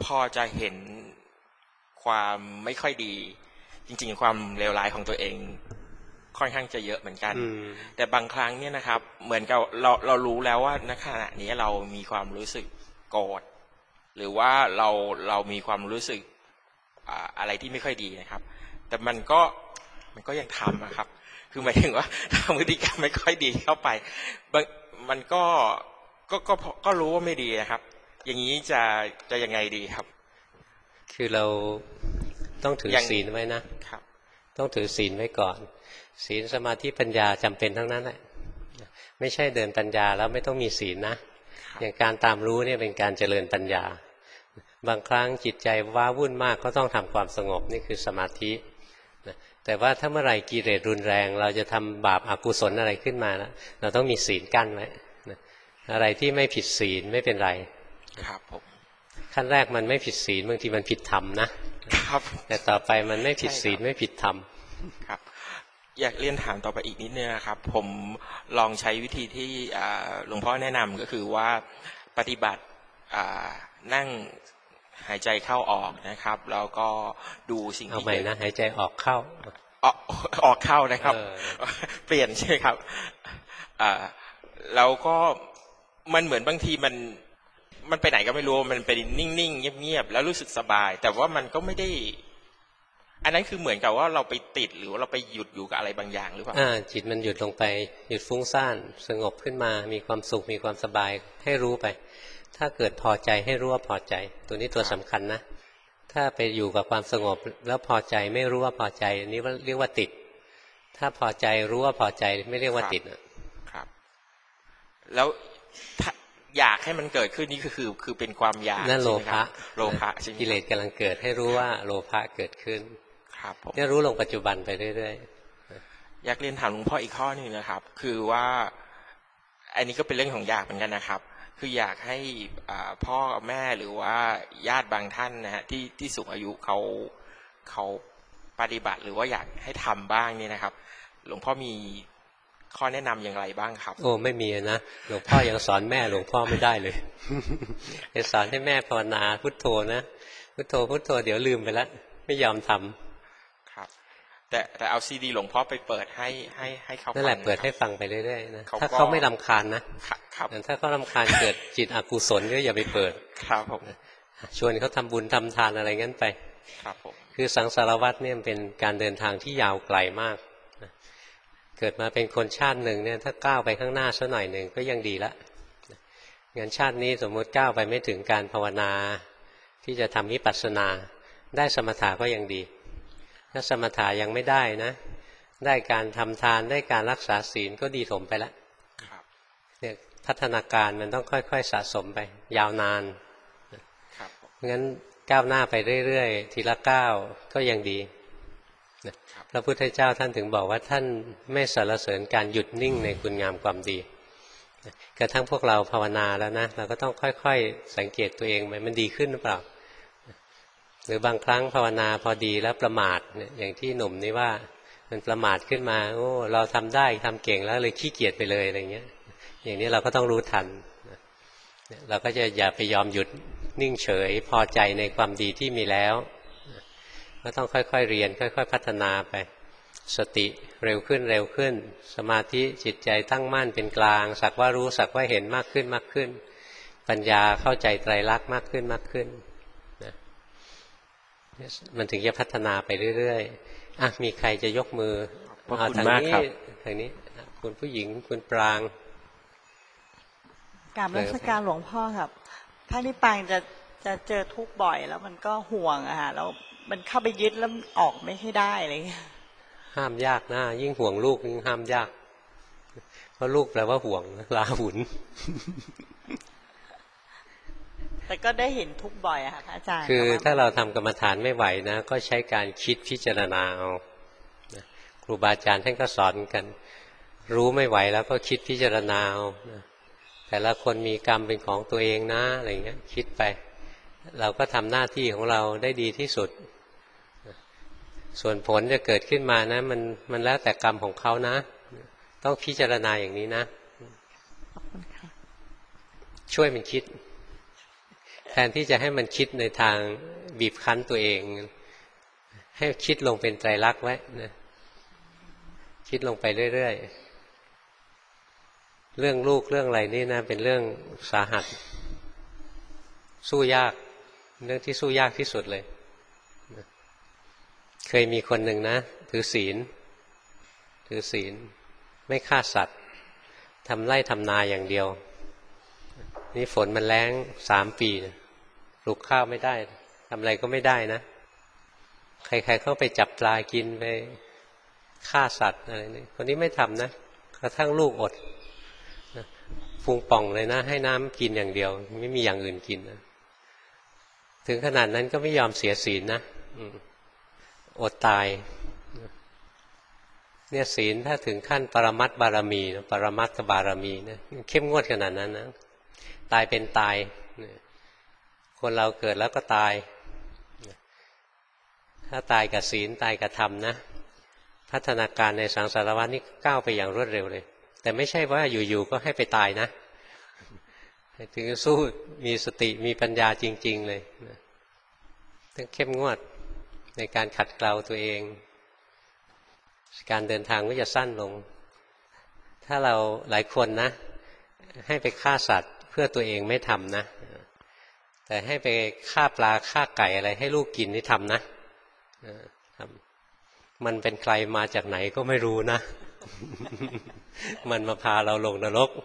พอจะเห็นความไม่ค่อยดีจริงๆความเลวร้ายของตัวเองค่อนข้างจะเยอะเหมือนกันแต่บางครั้งเนี่ยนะครับเหมือนกับเรารู้แล้วว่าณขณะนี้เรามีความรู้สึกโกรธหรือว่าเรามีความรู้สึกอะไรที่ไม่ค่อยดีนะครับแต่มันก็ยังทำนะครับคือหมายถึงว่าทำพฤติกรรมไม่ค่อยดีเข้าไปมันก็รู้ว่าไม่ดีนะครับอย่างนี้จะยังไงดีครับคือเราต้องถือศีลไว้นะครับต้องถือศีลไว้ก่อนศีลสมาธิปัญญาจำเป็นทั้งนั้นแหละไม่ใช่เดินปัญญาแล้วไม่ต้องมีศีลนะอย่างการตามรู้เนี่ยเป็นการเจริญปัญญาบางครั้งจิตใจว้าวุ่นมากก็ต้องทำความสงบนี่คือสมาธิแต่ว่าถ้าเมื่อไหร่กิเลสรุนแรงเราจะทำบาปอกุศลอะไรขึ้นมาแล้วเราต้องมีศีลกั้นไว้อะไรที่ไม่ผิดศีลไม่เป็นไรครับผมขั้นแรกมันไม่ผิดศีลบางทีมันผิดธรรมนะครับแต่ต่อไปมันไม่ผิดศีลไม่ผิดธรรมครับอยากเรียนถามต่อไปอีกนิดนึงนะครับผมลองใช้วิธีที่หลวงพ่อแนะนำก็คือว่าปฏิบัตินั่งหายใจเข้าออกนะครับแล้วก็ดูสิ่งที่เอาใหม่นะหายใจออกเข้าออกเข้านะครับเปลี่ยนใช่ไหมครับแล้วก็มันเหมือนบางทีมันไปไหนก็ไม่รู้มันเป็นนิ่งๆเงียบๆแล้วรู้สึกสบายแต่ว่ามันก็ไม่ได้อันนั้นคือเหมือนกับว่าเราไปติดหรือว่าเราไปหยุดอยู่กับอะไรบางอย่างหรือเปล่าจิตมันหยุดลงไปหยุดฟุ้งซ่านสงบขึ้นมามีความสุขมีความสบายให้รู้ไปถ้าเกิดพอใจให้รู้ว่าพอใจตัวนี้ตัวสำคัญนะถ้าไปอยู่กับความสงบแล้วพอใจไม่รู้ว่าพอใจอันนี้เรียกว่าติดถ้าพอใจรู้ว่าพอใจไม่เรียกว่าติดครับแล้วอยากให้มันเกิดขึ้นนี่คือเป็นความอยากนั่นโลภะกิเลสกำลังเกิดให้รู้ว่าโลภะเกิดขึ้นครับผมเนี่ยรู้ลงปัจจุบันไปเรื่อยๆอยากเรียนถามหลวงพ่ออีกข้อนึงนะครับคือว่าอันนี้ก็เป็นเรื่องของอยากเหมือนกันนะครับคืออยากให้พ่อแม่หรือว่าญาติบางท่านนะฮะที่สูงอายุเขาปฏิบัติหรือว่าอยากให้ทำบ้างนี่นะครับหลวงพ่อมีข้อแนะนำอย่างไรบ้างครับโอ้ไม่มีนะหลวงพ่อยังสอนแม่หลวงพ่อไม่ได้เลยจะสอนให้แม่ภาวนาพุทโธนะพุทโธพุทโธเดี๋ยวลืมไปแล้วไม่ยอมทำครับแต่เอาซีดีหลวงพ่อไปเปิดให้เขานั่นแหละเปิดให้ฟังไปเรื่อยๆนะถ้าเขาไม่รำคาญนะครับถ้าเขารำคาญเกิดจิตอกุศลก็อย่าไปเปิดครับผมชวนเขาทำบุญทำทานอะไรงั้นไปครับผมคือสังสารวัฏเนี่ยเป็นการเดินทางที่ยาวไกลมากเกิดมาเป็นคนชาติหนึ่งเนี่ยถ้าก้าวไปข้างหน้าสักหน่อยหนึ่งก็ยังดีละงั้นชาตินี้สมมติก้าวไปไม่ถึงการภาวนาที่จะทำวิปัสสนาได้สมถะก็ยังดีถ้าสมถะยังไม่ได้นะได้การทำทานได้การรักษาศีลก็ดีถมไปแล้วเนี่ยพัฒนาการมันต้องค่อยๆสะสมไปยาวนานงั้นก้าวหน้าไปเรื่อยๆทีละก้าวก็ยังดีพระพุทธเจ้าท่านถึงบอกว่าท่านไม่สรรเสริญการหยุดนิ่งในคุณงามความดีกระทั่งพวกเราภาวนาแล้วนะเราก็ต้องค่อยๆสังเกตตัวเองไปมันดีขึ้นหรือเปล่าหรือบางครั้งภาวนาพอดีแล้วประมาทเนี่ยอย่างที่หนุ่มนี่ว่ามันประมาทขึ้นมาโอ้เราทำได้ทำเก่งแล้วเลยขี้เกียจไปเลยอะไรเงี้ยอย่างนี้เราก็ต้องรู้ทันเราก็จะอย่าไปยอมหยุดนิ่งเฉยพอใจในความดีที่มีแล้วก็ต้องค่อยๆเรียนค่อยๆพัฒนาไปสติเร็วขึ้นเร็วขึ้นสมาธิจิตใจตั้งมั่นเป็นกลางสักว่ารู้สักว่าเห็นมากขึ้นมากขึ้นปัญญาเข้าใจไตรลักษณ์มากขึ้นมากขึ้นนะมันถึงจะพัฒนาไปเรื่อยๆมีใครจะยกมือทางนี้คุณผู้หญิงคุณปรางกราบนมัสการหลวงพ่อครับถ้าที่ปรางจะเจอทุกข์บ่อยแล้วมันก็ห่วงอะฮะแล้วมันเข้าไปยึดแล้วออกไม่ให้ได้อะไรเงี้ยห้ามยากนะยิ่งห่วงลูกยิ่งห้ามยากเพราะลูกแปลว่าห่วงราหุลแต่ก็ได้เห็นทุกข์บ่อยอะค่ะอาจารย์คือถ้าเราทำกรรมฐานไม่ไหวนะก็ใช้การคิดพิจารณาเอาครูบาอาจารย์ท่านก็สอนกันรู้ไม่ไหวแล้วก็คิดพิจารณาเอาแต่ละคนมีกรรมเป็นของตัวเองนะอะไรเงี้ยคิดไปเราก็ทำหน้าที่ของเราได้ดีที่สุดส่วนผลจะเกิดขึ้นมานะมันแล้วแต่กรรมของเขานะต้องพิจารณาอย่างนี้นะช่วยมันคิดแทนที่จะให้มันคิดในทางบีบคั้นตัวเองให้คิดลงเป็นไตรลักษณ์ไว้นะคิดลงไปเรื่อยๆเรื่องลูกเรื่องอะไรนี่นะเป็นเรื่องสาหัสสู้ยากเรื่องที่สู้ยากที่สุดเลยเคยมีคนหนึ่งนะถือศีลไม่ฆ่าสัตว์ทำไร่ทำนาอย่างเดียวนี่ฝนมันแล้ง3 ปีปลูกข้าวไม่ได้ทำอะไรก็ไม่ได้นะใครๆเข้าไปจับปลากินไปฆ่าสัตว์อะไรนี่คนนี้ไม่ทำนะกระทั่งลูกอดนะพุงป่องเลยนะให้น้ำกินอย่างเดียวไม่มีอย่างอื่นกินนะถึงขนาดนั้นก็ไม่ยอมเสียศีลนะอดตายเนี่ยศีลถ้าถึงขั้นปรมัตถบารมีปรมัตถบารมีนะเข้มงวดขนาดนั้นนะตายเป็นตายคนเราเกิดแล้วก็ตายถ้าตายกับศีลตายกับธรรมนะพัฒนาการในสังสารวัฏนี่ก้าวไปอย่างรวดเร็วเลยแต่ไม่ใช่ว่าอยู่ๆก็ให้ไปตายนะถึงสู้มีสติมีปัญญาจริงๆเลยต้องเข้มงวดในการขัดเกลาตัวเองการเดินทางก็จะสั้นลงถ้าเราหลายคนนะให้ไปฆ่าสัตว์เพื่อตัวเองไม่ทำนะแต่ให้ไปฆ่าปลาฆ่าไก่อะไรให้ลูกกินนี่ทำนะมันเป็นใครมาจากไหนก็ไม่รู้นะ มันมาพาเราลงนรก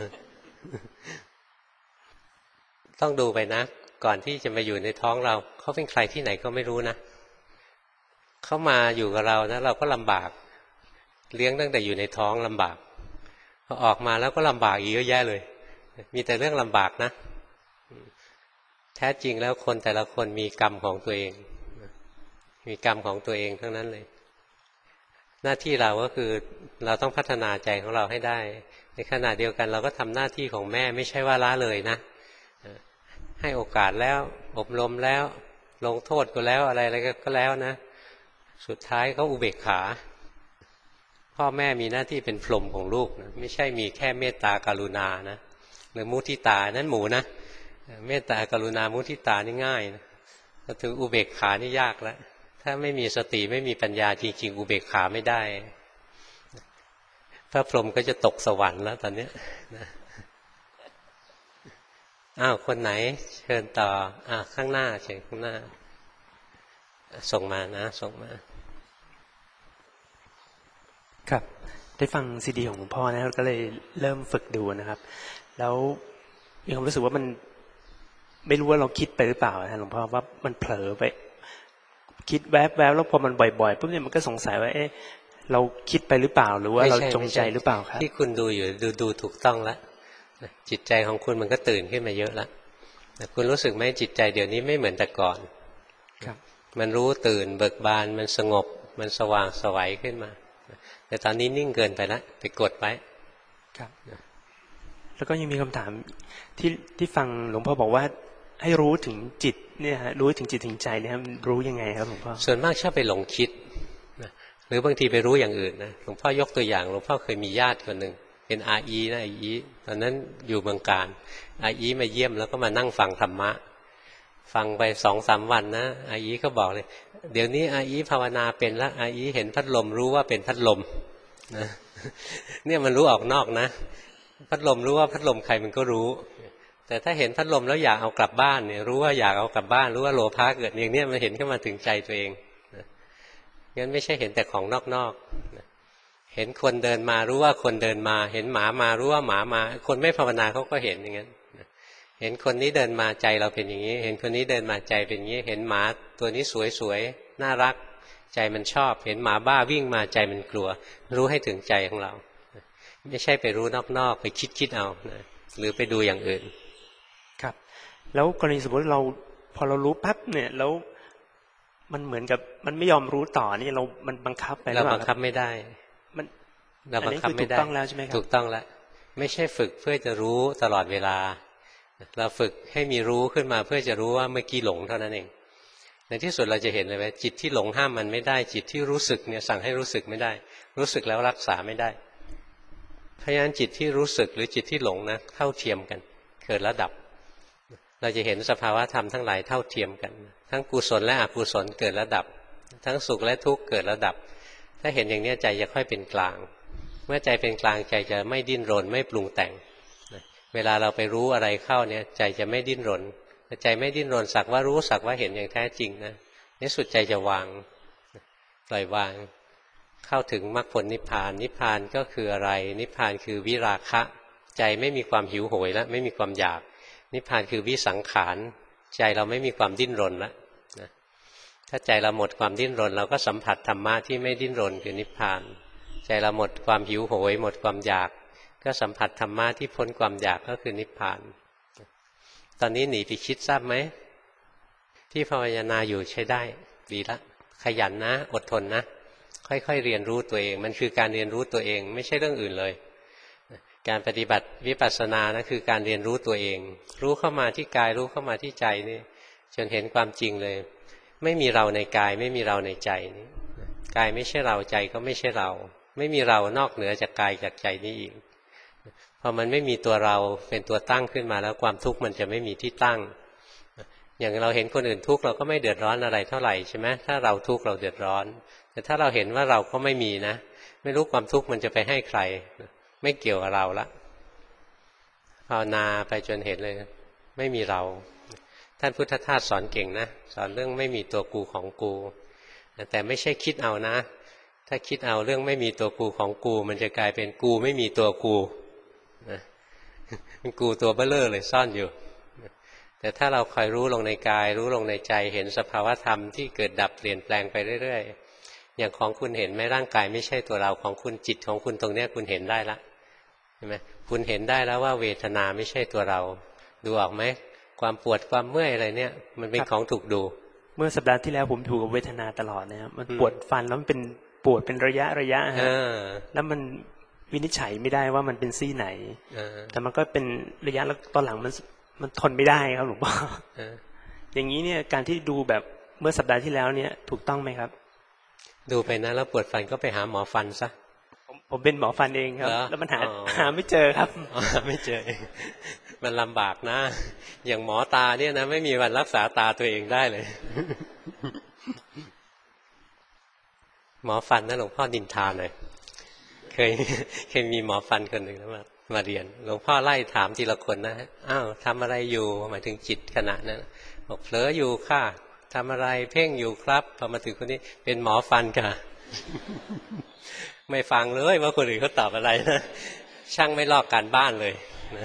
ต้องดูไปนะก่อนที่จะมาอยู่ในท้องเราเขาเป็นใครที่ไหนก็ไม่รู้นะเขามาอยู่กับเรานะเราก็ลำบากเลี้ยงตั้งแต่อยู่ในท้องลำบากพอออกมาแล้วก็ลำบากอีกเยอะแยะเลยมีแต่เรื่องลำบากนะแท้จริงแล้วคนแต่ละคนมีกรรมของตัวเองมีกรรมของตัวเองทั้งนั้นเลยหน้าที่เราก็คือเราต้องพัฒนาใจของเราให้ได้ในขณะเดียวกันเราก็ทำหน้าที่ของแม่ไม่ใช่ว่าละเลยนะให้โอกาสแล้วอบรมแล้วลงโทษก็แล้วอะไรก็แล้วนะสุดท้ายเขาอุเบกขาพ่อแม่มีหน้าที่เป็นพรหมของลูกนะไม่ใช่มีแค่เมตตากรุณานะหรือมุทิตานั้นหมูนะเมตตากรุณามุทิตานี่ง่ายนะแต่ถึงอุเบกขานี่ยากแล้วถ้าไม่มีสติไม่มีปัญญาจริงๆอุเบกขาไม่ได้พระพรหมก็จะตกสวรรค์แล้วตอนนี้นะอ้าวคนไหนเชิญต่อข้างหน้าเชิญข้างหน้าส่งมานะส่งมาครับได้ฟังซีดีของหลวงพ่อนะก็เลยเริ่มฝึกดูนะครับแล้วมีความรู้สึกว่ามันไม่รู้ว่าเราคิดไปหรือเปล่านะหลวงพ่อว่ามันเผลอไปคิดแวบแล้วพอมันบ่อยๆปุ๊บเนี่ยมันก็สงสัยว่าเอ๊ะเราคิดไปหรือเปล่าหรือว่าเราจงใจหรือเปล่าครับที่คุณดูอยู่ดูถูกต้องแล้วจิตใจของคุณมันก็ตื่นขึ้นมาเยอะแล้วคุณรู้สึกไหมจิตใจเดี๋ยวนี้ไม่เหมือนแต่ก่อนครับมันรู้ตื่นเบิกบานมันสงบมันสว่างไสวขึ้นมาแต่ตอนนี้นิ่งเกินไปแล้วไปกดไว้ครับแล้วก็ยังมีคำถามที่ฟังหลวงพ่อบอกว่าให้รู้ถึงจิตเนี่ยฮะรู้ถึงจิตถึงใจเนี่ยรู้ยังไงครับหลวงพ่อส่วนมากชอบไปหลงคิดหรือบางทีไปรู้อย่างอื่นนะหลวงพ่อยกตัวอย่างหลวงพ่อเคยมีญาติคนหนึ่งเป็นอาอีนะอาอีตอนนั้นอยู่เมืองการอาอีมาเยี่ยมแล้วก็มานั่งฟังธรรมะฟังไป2-3 วันนะอาอีก็บอกเลยเดี๋ยวนี้อาอีภาวนาเป็นแล้วอาอีเห็นพัดลมรู้ว่าเป็นพัดลมนะเนี่ยมันรู้ออกนอกนะพัดลมรู้ว่าพัดลมใครมันก็รู้แต่ถ้าเห็นพัดลมแล้วอยากเอากลับบ้านเนี่ยรู้ว่าอยากเอากลับบ้านรู้ว่าโลภะเกิดอย่างนี้มันเห็นขึ้นมาถึงใจตัวเองนะงั้นไม่ใช่เห็นแต่ของนอกๆนะเห็นคนเดินมารู้ว่าคนเดินมาเห็นหมามารู้ว่าหมามาคนไม่ภาวนาเขาก็เห็นอย่างนั้นเห็นคนนี้เดินมาใจเราเป็นอย่างนี้เห็นคนนี้เดินมาใจเป็นอย่างนี้เห็นหมาตัวนี้สวยๆน่ารักใจมันชอบเห็นหมาบ้าวิ่งมาใจมันกลัวรู้ให้ถึงใจของเราไม่ใช่ไปรู้นอกๆไปคิดเอานะหรือไปดูอย่างอื่นครับแล้วกรณีสมมติเราพอเรารู้ปั๊บเนี่ยแล้วมันเหมือนกับมันไม่ยอมรู้ต่อนี่มันบังคับไปเราบังคับไม่ได้เราบังคับไม่ได้ถูกต้องแล้วใช่ไหมครับถูกต้องแล้วไม่ใช่ฝึกเพื่อจะรู้ตลอดเวลาเราฝึกให้มีรู้ขึ้นมาเพื่อจะรู้ว่าเมื่อกี้หลงเท่านั้นเองในที่สุดเราจะเห็นเลยว่าจิตที่หลงห้ามมันไม่ได้จิตที่รู้สึกเนี่ยสั่งให้รู้สึกไม่ได้รู้สึกแล้วรักษาไม่ได้เพราะฉะนั้นจิตที่รู้สึกหรือจิตที่หลงนะเท่าเทียมกันเกิดแล้วดับเราจะเห็นสภาวะธรรมทั้งหลายเท่าเทียมกันทั้งกุศลและอกุศลเกิดแล้วดับทั้งสุขและทุกข์เกิดแล้วดับถ้าเห็นอย่างนี้ใจจะค่อยเป็นกลางเมื่อใจเป็นกลางใจจะไม่ดิ้นรนไม่ปรุงแต่งเวลาเราไปรู้อะไรเข้าเนี่ยใจจะไม่ดิ้นรนใจไม่ดิ้นรนสักว่ารู้สักว่าเห็นอย่างแท้จริงนะในสุดใจจะวางปล่อยวางเข้าถึงมรรคผลนิพพานนิพพานก็คืออะไรนิพพานคือวิราคะใจไม่มีความหิวโหยแล้วไม่มีความอยากนิพพานคือวิสังขารใจเราไม่มีความดิ้นรนแล้วนะถ้าใจเราหมดความดิ้นรนเราก็สัมผัสธรรมะที่ไม่ดิ้นรนคือนิพพานใจเราหมดความหิวโหยหมดความอยากก็สัมผัสธรรมะที่พ้นความอยากก็คือนิพพานตอนนี้หนีไปคิดทราบไหมที่ภาวนาอยู่ใช้ได้ดีละขยันนะอดทนนะค่อยๆเรียนรู้ตัวเองมันคือการเรียนรู้ตัวเองไม่ใช่เรื่องอื่นเลยการปฏิบัติวิปัสสนานะคือการเรียนรู้ตัวเองรู้เข้ามาที่กายรู้เข้ามาที่ใจนี่จนเห็นความจริงเลยไม่มีเราในกายไม่มีเราในใจนี่กายไม่ใช่เราใจก็ไม่ใช่เราไม่มีเรานอกเหนือจากกายจากใจนี้อีกพอมันไม่มีตัวเราเป็นตัวตั้งขึ้นมาแล้วความทุกข์มันจะไม่มีที่ตั้งอย่างเราเห็นคนอื่นทุกข์เราก็ไม่เดือดร้อนอะไรเท่าไหร่ใช่ไหมถ้าเราทุกข์เราเดือดร้อนแต่ถ้าเราเห็นว่าเราก็ไม่มีนะไม่รู้ความทุกข์มันจะไปให้ใครไม่เกี่ยวกับเราละภาวนาไปจนเห็นเลยไม่มีเราท่านพุทธทาสสอนเก่งนะสอนเรื่องไม่มีตัวกูของกูแต่ไม่ใช่คิดเอานะถ้าคิดเอาเรื่องไม่มีตัวกูของกูมันจะกลายเป็นกูไม่มีตัวกูเป็นกูตัวเบ้อเร่อเลยซ่อนอยู่แต่ถ้าเราคอยรู้ลงในกายรู้ลงในใจเห็นสภาวธรรมที่เกิดดับเปลี่ยนแปลงไปเรื่อยๆอย่างของคุณเห็นไหมร่างกายไม่ใช่ตัวเราของคุณจิตของคุณตรงนี้คุณเห็นได้ละใช่ไหมคุณเห็นได้แล้วว่าเวทนาไม่ใช่ตัวเราดูออกไหมความปวดความเมื่อยอะไรเนี่ยมันเป็นของถูกดูเมื่อสัปดาห์ที่แล้วผมถูกกับเวทนาตลอดนะครับมันปวดฟันแล้วมันเป็นปวดเป็นระยะแล้วมันวินิจฉัยไม่ได้ว่ามันเป็นซี่ไหนแต่มันก็เป็นระยะแล้วตอนหลังมันทนไม่ได้ครับหลวงพ่ออย่างนี้เนี่ยการที่ดูแบบเมื่อสัปดาห์ที่แล้วเนี่ยถูกต้องไหมครับดูไปนะแล้วปวดฟันก็ไปหาหมอฟันซะผมเป็นหมอฟันเองครับแล้วมันหาไม่เจอครับไม่เจอมันลำบากนะอย่างหมอตาเนี่ยนะไม่มีวันรักษาตาตัวเองได้เลยหมอฟันนะหลวงพ่อดินทาหน่อยเคยมีหมอฟันคนหนึ่งมาเรียนหลวงพ่อไล่ถามทีละคนนะอ้าวทำอะไรอยู่หมายถึงจิตขณะนั้นบอกเผลออยู่ค่ะทำอะไรเพ่งอยู่ครับพอมาถึงคนนี้เป็นหมอฟันค่ะไม่ฟังเลยว่าคนอื่นเขาตอบอะไรนะช่างไม่ลอกการบ้านเลยนะ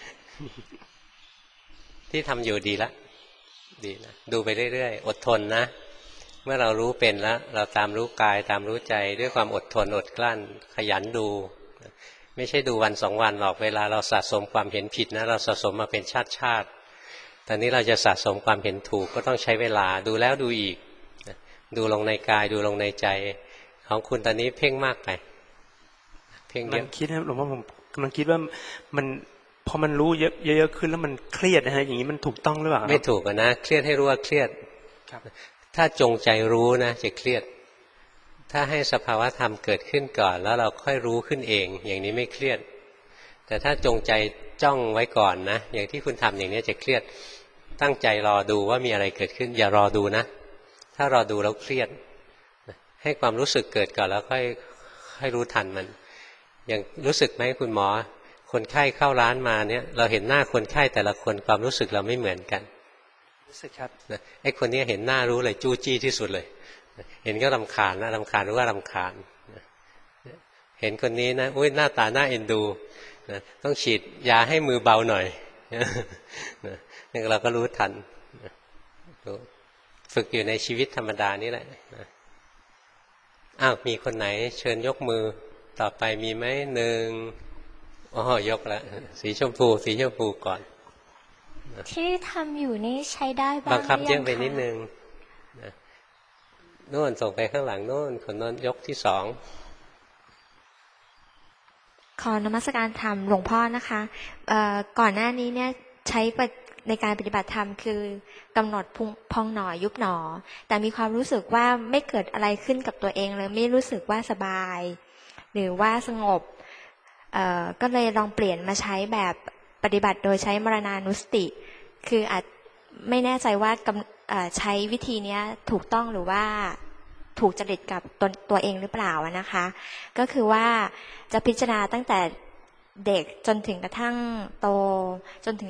ที่ทำอยู่ดีละดีนะดูไปเรื่อยๆอดทนนะเมื่อเรารู้เป็นแล้วเราตามรู้กายตามรู้ใจด้วยความอดทนอดกลั้นขยันดูไม่ใช่ดูวันสองวันหรอกเวลาเราสะสมความเห็นผิดนะเราสะสมมาเป็นชาติตอนนี้เราจะสะสมความเห็นถูกก็ต้องใช้เวลาดูแล้วดูอีกดูลงในกายดูลงในใจของคุณตอนนี้เพ่งมากไปเพ่งเยอะคิดนะหลวงพ่อผมกำลังคิดว่ามันพอมันรู้เยอะๆขึ้นแล้วมันเครียดนะฮะอย่างนี้มันถูกต้องหรือเปล่าไม่ถูกนะเครียดให้รู้ว่าเครียดถ้าจงใจรู้นะจะเครียดถ้าให้สภาวะธรรมเกิดขึ้นก่อนแล้วเราค่อยรู้ขึ้นเองอย่างนี้ไม่เครียดแต่ถ้าจงใจจ้องไว้ก่อนนะอย่างที่คุณทำอย่างนี้จะเครียดตั้งใจรอดูว่ามีอะไรเกิดขึ้นอย่ารอดูนะถ้ารอดูแล้วเครียดให้ความรู้สึกเกิดก่อนแล้วค่อยรู้ทันมันอย่างรู้สึกไหมคุณหมอคนไข้เข้าร้านมาเนี่ยเราเห็นหน้าคนไข้แต่ละคนความรู้สึกเราไม่เหมือนกันรู้สึกครับไอ้คนนี้เห็นหน้ารู้เลยจู้จี้ที่สุดเลยเห็นก็รำคาญนะรำคาญรู้ว่ารำคาญเห็นคนนี้นะอุ้ยหน้าตาหน้าเอ็นดูต้องฉีดยาให้มือเบาหน่อยนี่เราก็รู้ทันฝึกอยู่ในชีวิตธรรมดานี่แหละอ้าวมีคนไหนเชิญยกมือต่อไปมีไหมหนึ่งอ๋อยกแล้วสีชมพูก่อนที่ทำอยู่นี่ใช้ได้บ้างบังคับเยอะไปนิดนึงโน่นส่งไปข้างหลังโน่นคนโน้นยกที่สองขอนมัสการธรรมหลวงพ่อนะคะก่อนหน้านี้เนี่ยใช้ในการปฏิบัติธรรมคือกำหนดพองหนอยุบหนอแต่มีความรู้สึกว่าไม่เกิดอะไรขึ้นกับตัวเองเลยไม่รู้สึกว่าสบายหรือว่าสงบก็เลยลองเปลี่ยนมาใช้แบบปฏิบัติโดยใช้มรณานุสติคืออาจไม่แน่ใจว่าใช้วิธีนี้ถูกต้องหรือว่าถูกจริตกับตัวเองหรือเปล่านะคะ ก็คือว่าจะพิจารณาตั้งแต่เด็กจนถึงกระทั่งโตจนถึง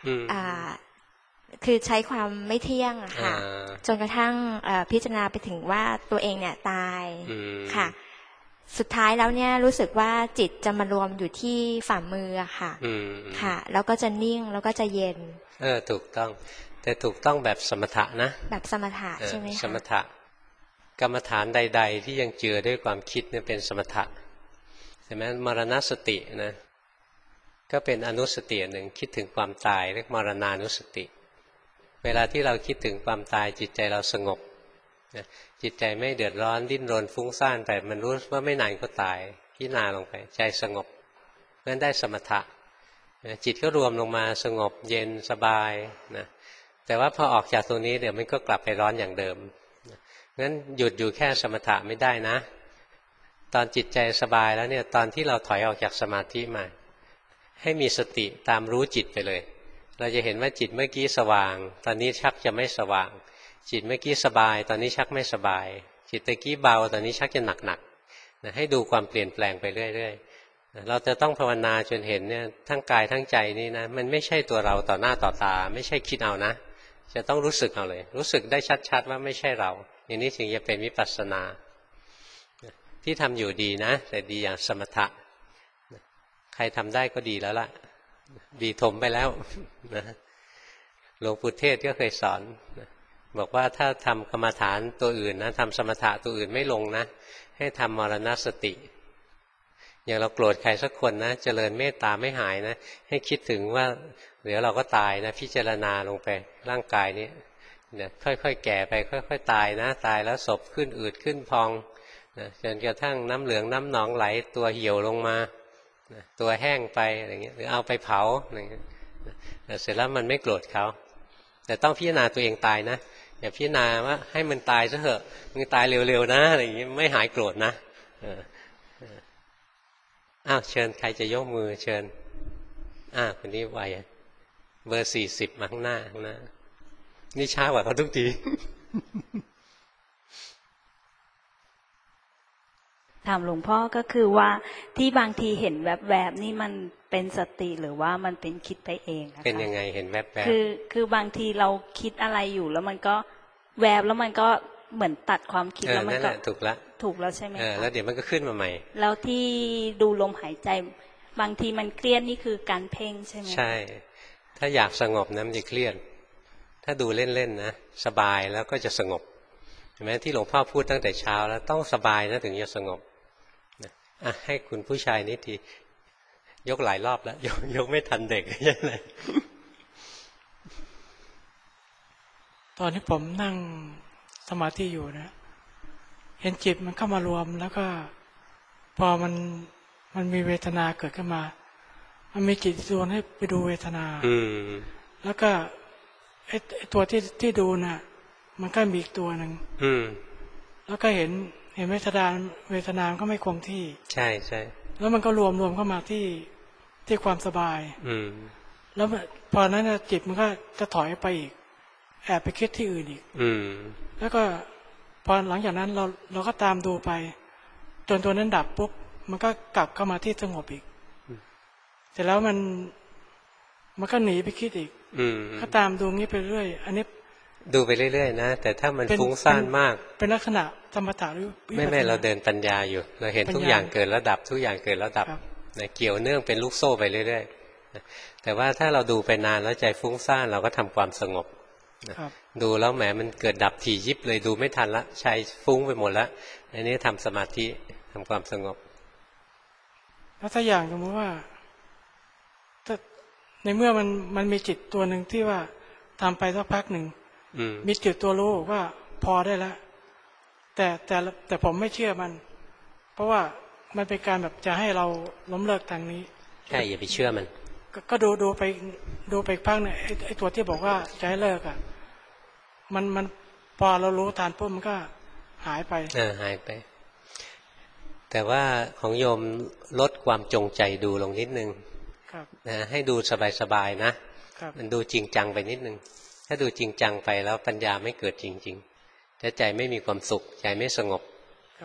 คือใช้ความไม่เที่ยงอะค่ะจนกระทั่งพิจารณาไปถึงว่าตัวเองเนี่ยตายค่ะสุดท้ายแล้วเนี่ยรู้สึกว่าจิตจะมารวมอยู่ที่ฝ่ามืออะค่ะค่ะแล้วก็จะนิ่งแล้วก็จะเย็นถูกต้องแต่ถูกต้องแบบสมถะนะแบบสมถะใช่ไหมคะสมถะกรรมฐานใดๆที่ยังเจือด้วยความคิดเนี่ยเป็นสมถะใช่ไหมมรณสตินะก็เป็นอนุสติหนึ่งคิดถึงความตายเรียกมรณานุสติเวลาที่เราคิดถึงความตายจิตใจเราสงบจิตใจไม่เดือดร้อนดิ้นรนฟุ้งซ่านไปมันรู้ว่าไม่นานก็ตายพิจารณาลงไปใจสงบนั้นได้สมถะจิตก็รวมลงมาสงบเย็นสบายนะแต่ว่าพอออกจากตรงนี้เดี๋ยวมันก็กลับไปร้อนอย่างเดิมงั้นหยุดอยู่แค่สมถะไม่ได้นะตอนจิตใจสบายแล้วเนี่ยตอนที่เราถอยออกจากสมาธิมาให้มีสติตามรู้จิตไปเลยเราจะเห็นว่าจิตเมื่อกี้สว่างตอนนี้ชักจะไม่สว่างจิตเมื่อกี้สบายตอนนี้ชักไม่สบายจิตตะกี้เบาตอนนี้ชักจะหนักๆให้ดูความเปลี่ยนแปลงไปเรื่อยๆเราจะต้องภาวนาจนเห็นเนี่ยทั้งกายทั้งใจนี่นะมันไม่ใช่ตัวเราต่อหน้าต่อตาไม่ใช่คิดเอานะจะต้องรู้สึกเอาเลยรู้สึกได้ชัดๆว่าไม่ใช่เราอย่างนี้ถึงจะเป็นวิปัสสนาที่ทำอยู่ดีนะแต่ดีอย่างสมถะใครทำได้ก็ดีแล้วล่ะดีถมไปแล้วนะหลวงปู่เทศก็เคยสอนบอกว่าถ้าทำกรรมฐานตัวอื่นนะทำสมถะตัวอื่นไม่ลงนะให้ทำมรณสติอย่างเราโกรธใครสักคนนะเจริญเมตตาไม่หายนะให้คิดถึงว่าเดี๋ยวเราก็ตายนะพิจารณาลงไปร่างกายนี้เนี่ยค่อยๆแก่ไปค่อยๆตายนะตายแล้วศพขึ้นอืดขึ้นพองนะจนกระทั่งน้ำเหลืองน้ำหนองไหลตัวเหี่ยวลงมาตัวแห้งไปอะไรเงี้ยหรือเอาไปเผาอะไรเงี้ยเสร็จแล้วมันไม่โกรธเขาแต่ต้องพิจารณาตัวเองตายนะอย่าพิจารณาว่าให้มันตายซะเถอะมึงตายเร็วๆนะอะไรอย่างเงี้ยไม่หายโกรธนะอ้าวเชิญใครจะยกมือเชิญคนนี้ไวเบอร์40มาข้างหน้านี่ช้ากว่าเขาทุกทีถามหลวงพ่อก็คือว่าที่บางทีเห็นแวบๆนี่มันเป็นสติหรือว่ามันเป็นคิดไปเองนะคะเป็นยังไงเห็นแวบคือบางทีเราคิดอะไรอยู่แล้วมันก็แวบแล้วมันก็เหมือนตัดความคิดแล้วมันก็ถูกแล้วใช่ไหมคะแล้วเดี๋ยวมันก็ขึ้นมาใหม่แล้วที่ดูลมหายใจบางทีมันเครียดนี่คือการเพ่งใช่ไหมใช่ถ้าอยากสงบนะมันจะเครียดถ้าดูเล่นๆนะสบายแล้วก็จะสงบเห็นไหมที่หลวงพ่อพูดตั้งแต่เช้าแล้วต้องสบายนะถึงจะสงบให้คุณผู้ชายนิดทียกหลายรอบแล้วยกไม่ทันเด็กใช่ไหมตอนที่ผมนั่งสมาธิอยู่นะเห็นจิตมันเข้ามารวมแล้วก็พอมันมีเวทนาเกิดขึ้นมามันมีจิตชวนให้ไปดูเวทนาแล้วก็ไอ้ตัวที่ดูน่ะมันก็มีอีกตัวหนึ่งแล้วก็เห็นเวทนามันก็ไม่คงที่ใช่ใช่แล้วมันก็รวมเข้ามาที่ความสบายแล้วพอนั้นจิตมันก็จะถอยไปอีกแอบไปคิดที่อื่นอีกแล้วก็พอหลังจากนั้นเราก็ตามดูไปจนตัวนั้นดับปุ๊บมันก็กลับเข้ามาที่สงบอีกเสร็จแล้วมันก็หนีไปคิดอีกก็ตามดูงี้ไปเรื่อยอันนี้ดูไปเรื่อยๆนะแต่ถ้ามันฟุ้งซ่านมากเป็นลักษณะสมถะหรือไม่เราเดินปัญญาอยู่เราเห็นทุกอย่างเกิดแล้วดับทุกอย่างเกิดแล้วดับเกี่ยวเนื่องเป็นลูกโซ่ไปเรื่อยๆแต่ว่าถ้าเราดูไปนานแล้วใจฟุ้งซ่านเราก็ทำความสงบดูแล้วแหมมันเกิดดับถี่ยิบเลยดูไม่ทันละใจฟุ้งไปหมดแล้วอันนี้ทำสมาธิทำความสงบแล้วถ้าอย่างสมมติว่าในเมื่อมันมีจิตตัวหนึ่งที่ว่าทำไปสักพักหนึ่งมีจิตตัวรู้ว่าพอได้แล้วแต่ผมไม่เชื่อมันเพราะว่ามันเป็นการแบบจะให้เราล้มเลิกทางนี้ใช่อย่าไปเชื่อมันก็ดูไปพักเนี่ยไอ้ตัวที่บอกว่าจะให้เลิกอ่ะมันพอเรารู้ทานปุ๊บมันก็หายไปหายไปแต่ว่าของโยมลดความจงใจดูลงนิดนึงนะให้ดูสบายๆนะมันดูจริงจังไปนิดนึงถ้าดูจริงจังไปแล้วปัญญาไม่เกิดจริงๆถ้าใจไม่มีความสุขใจไม่สงบ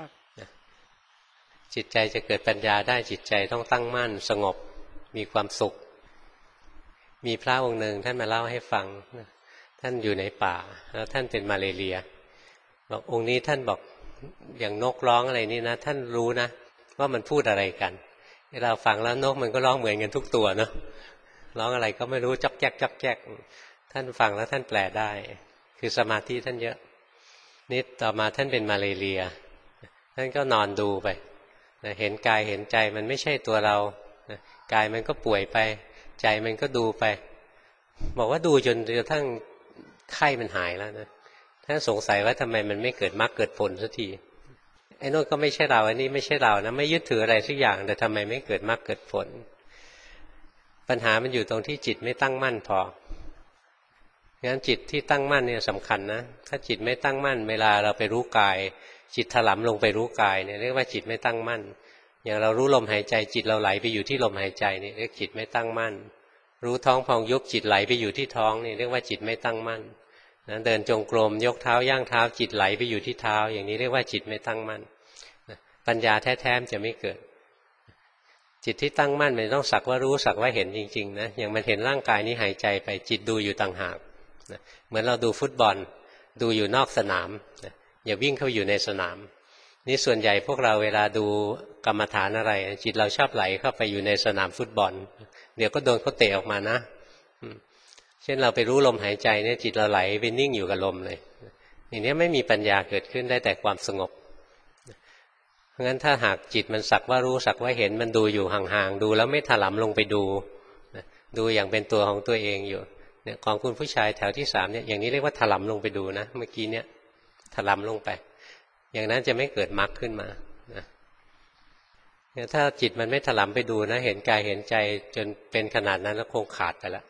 จิตใจจะเกิดปัญญาได้จิตใจต้องตั้งมั่นสงบมีความสุขมีพระองค์หนึ่งท่านมาเล่าให้ฟังท่านอยู่ในป่าแล้วท่านเป็นมาเลเรียบอกองค์นี้ท่านบอกอย่างนกร้องอะไรนี่นะท่านรู้นะว่ามันพูดอะไรกันเราฟังแล้วนกมันก็ร้องเหมือนกันทุกตัวเนาะร้องอะไรก็ไม่รู้จ๊อกแจ๊กจ๊อกแจ๊กท่านฟังแล้วท่านแปลได้คือสมาธิท่านเยอะนิดต่อมาท่านเป็นมาเลเรียท่านก็นอนดูไปเห็นกายเห็นใจมันไม่ใช่ตัวเรากายมันก็ป่วยไปใจมันก็ดูไปบอกว่าดูจนกระทั่งไข้มันหายแล้วนะท่านสงสัยว่าทำไมมันไม่เกิดมรรคเกิดผลสักทีไอ้โน่นก็ไม่ใช่เราอันนี้ไม่ใช่เรานะไม่ยึดถืออะไรสักอย่างแต่ทำไมไม่เกิดมรรคเกิดผลปัญหามันอยู่ตรงที่จิตไม่ตั้งมั่นพองั้นจิตที่ตั้งมั่นเนี่ยสำคัญนะถ้าจิตไม่ตั้งมั่นเวลาเราไปรู้กายจิตถลำลงไปรู้กายเนี่ยเรียกว่าจิตไม่ตั้งมั่นอย่างเรารู้ลมหายใจจิตเราไหลไปอยู่ที่ลมหายใจนี่เรียกจิตไม่ตั้งมั่นรู้ท้องพองยุบจิตไหลไปอยู่ที่ท้องนี่เรียกว่าจิตไม่ตั้งมั่นนะเดินจงกรมยกเท้าย่างเท้าจิตไหลไปอยู่ที่เท้าอย่างนี้เรียกว่าจิตไม่ตั้งมั่นปัญญาแท้ๆจะไม่เกิดจิตที่ตั้งมั่นมันต้องสักว่ารู้สักว่าเห็นจริงๆนะอย่างมันเห็นร่างกายนี้หายใจไปจิตดูอยู่ต่างหากนะเหมือนเราดูฟุตบอลดูอยู่นอกสนามนะอย่าวิ่งเข้าอยู่ในสนามนี่ส่วนใหญ่พวกเราเวลาดูกรรมฐานอะไรจิตเราชอบไหลเข้าไปอยู่ในสนามฟุตบอลเดี๋ยวก็โดนเขาเตะออกมานะเช่นเราไปรู้ลมหายใจเนี่ยจิตเราไหลไปนิ่งอยู่กับลมเลยอย่างนี้ไม่มีปัญญาเกิดขึ้นได้แต่ความสงบเพราะงั้นถ้าหากจิตมันสักว่ารู้สักว่าเห็นมันดูอยู่ห่างๆดูแล้วไม่ถลำลงไปดูดูอย่างเป็นตัวของตัวเองอยู่เนี่ยของคุณผู้ชายแถวที่3เนี่ยอย่างนี้เรียกว่าถลำลงไปดูนะเมื่อกี้เนี่ยถลำลงไปอย่างนั้นจะไม่เกิดมรรคขึ้นมานะถ้าจิตมันไม่ถลำไปดูนะเห็นกายเห็นใจจนเป็นขนาดนั้นแล้วคงขาดไปแล้ว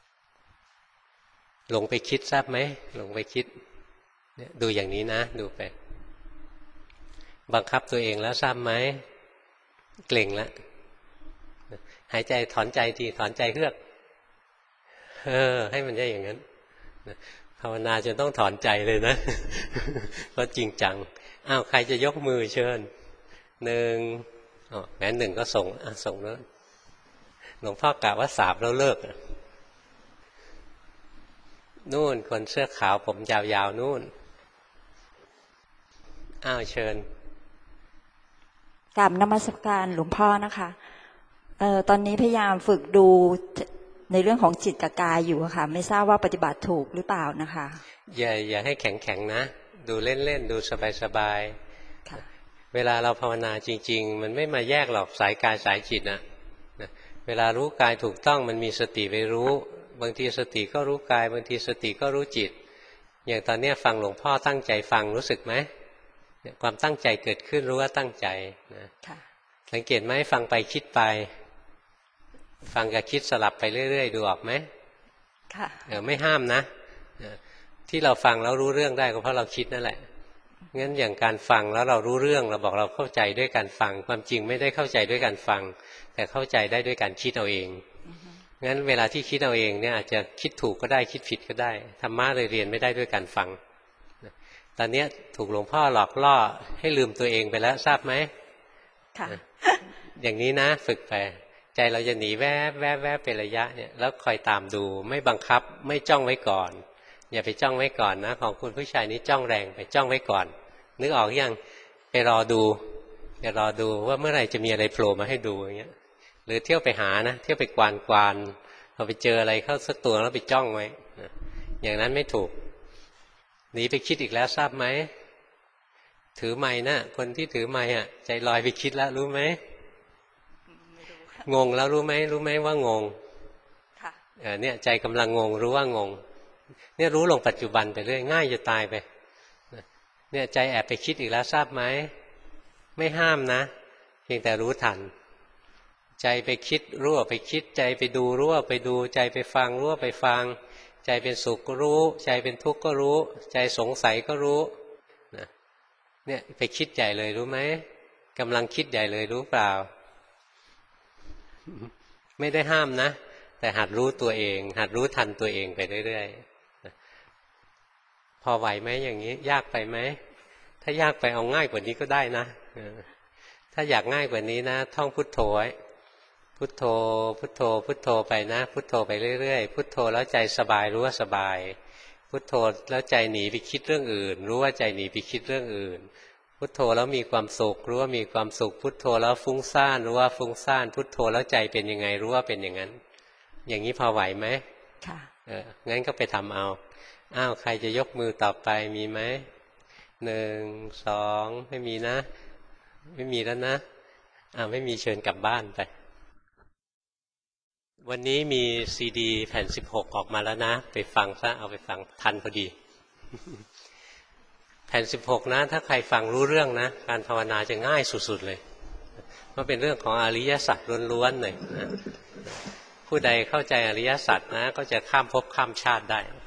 ลงไปคิดทราบไหมลงไปคิดเนี่ยดูอย่างนี้นะดูไปบังคับตัวเองแล้วทราบไหมเกร็งแล้วหายใจถอนใจทีถอนใจเฮือกให้มันได้อย่างนั้นภาวนาจนต้องถอนใจเลยนะเพราะจริงจังอ้าวใครจะยกมือเชิญ1แม้1ก็ส่งส่งแล้วหลวงพ่อกะว่า3แล้วเลิกนู่นคนเสื้อขาวผมยาวๆนู่นอ้าวเชิญกราบนมัสการหลวงพ่อนะคะตอนนี้พยายามฝึกดูในเรื่องของจิตกับกายอยู่ค่ะไม่ทราบว่าปฏิบัติถูกหรือเปล่านะคะอย่าให้แข็งๆนะดูเล่นๆดูสบายๆเวลาเราภาวนาจริงๆมันไม่มาแยกหรอกสายกายสายจิตนะเวลารู้กายถูกต้องมันมีสติไปรู้บางทีสติก็รู้กายบางทีสติก็รู้จิตอย่างตอนนี้ฟังหลวงพ่อตั้งใจฟังรู้สึกไหมความตั้งใจเกิดขึ้นรู้ว่าตั้งใจนะสังเกตไหมฟังไปคิดไปฟังกับคิดสลับไปเรื่อยๆดูออกไหมค่ะไม่ห้ามนะที่เราฟังแล้วรู้เรื่องได้ก็เพราะเราคิดนั่นแหละงั้นอย่างการฟังแล้วเรารู้เรื่องเราบอกเราเข้าใจด้วยการฟังความจริงไม่ได้เข้าใจด้วยการฟังแต่เข้าใจได้ด้วยการคิดเอาเองงั้นเวลาที่คิดเอาเองเนี่ยอาจจะคิดถูกก็ได้คิดผิดก็ได้ธรรมะเลยเรียนไม่ได้ด้วยการฟังตอนนี้ถูกหลวงพ่อหลอกล่อให้ลืมตัวเองไปแล้วทราบไหมค่ะอย่างนี้นะฝึกไปใจเราจะหนีแวบแวบแวบเป็นระยะเนี่ยแล้วคอยตามดูไม่บังคับไม่จ้องไว้ก่อนอย่าไปจ้องไว้ก่อนนะของคุณผู้ชายนี้จ้องแรงไปจ้องไว้ก่อนนึกออกยังไปรอดูอย่ารอดูว่าเมื่อไหร่จะมีอะไรโผล่มาให้ดูอย่างเงี้ยหรือเที่ยวไปหานะเที่ยวไปกวานพอไปเจออะไรเข้าสักตัวแล้วไปจ้องไว้อย่างนั้นไม่ถูกหนีไปคิดอีกแล้วทราบไหมถือไม้นะคนที่ถือไม้อ่ะใจลอยไปคิดแล้วรู้ไหมงงแล้วรู้ไหมว่างงเนี่ยใจกำลังงงรู้ว่างงเนี่ยรู้ลงปัจจุบันไปเรื่อยง่ายจะตายไปเนี่ยใจแอบไปคิดอีกแล้วทราบไหมไม่ห้ามนะเพียงแต่รู้ทันใจไปคิดรู้ว่าไปคิดใจไปดูรู้ว่าไปดูใจไปฟังรู้ว่าไปฟังใจเป็นสุขก็รู้ใจเป็นทุกข์ก็รู้ใจสงสัยก็รู้เนี่ยไปคิดใหญ่เลยรู้ไหมกำลังคิดใหญ่เลยรู้เปล่าไม่ได้ห้ามนะแต่หัดรู้ตัวเองหัดรู้ทันตัวเองไปเรื่อยๆพอไหวไหมอย่างนี้ยากไปไหมถ้ายากไปเอาง่ายกว่านี้ก็ได้นะถ้าอยากง่ายกว่านี้นะท่องพุทโธไว้พุทโธพุทโธพุทโธไปนะพุทโธไปเรื่อยๆพุทโธแล้วใจสบายรู้ว่าสบายพุทโธแล้วใจหนีไปคิดเรื่องอื่นรู้ว่าใจหนีไปคิดเรื่องอื่นพุทโธแล้วมีความสุขรู้ว่ามีความสุขพุทโธแล้วฟุ้งซ่านรู้ว่าฟุ้งซ่านพุทโธแล้วใจเป็นยังไงรู้ว่าเป็นอย่างนั้นอย่างนี้พอไหวไหมค่ะงั้นก็ไปทำเอาอ้าวใครจะยกมือต่อไปมีไหม1 2ไม่มีนะไม่มีแล้วนะไม่มีเชิญกลับบ้านไปวันนี้มีซีดีแผ่น16ออกมาแล้วนะไปฟังซะเอาไปฟังทันพอดีแผ่น16นะถ้าใครฟังรู้เรื่องนะการภาวนาจะง่ายสุดๆเลยเพราะเป็นเรื่องของอริยสัจล้วนๆเลยนะผู้ใดเข้าใจอริยสัจนะก็จะข้ามภพข้ามชาติได้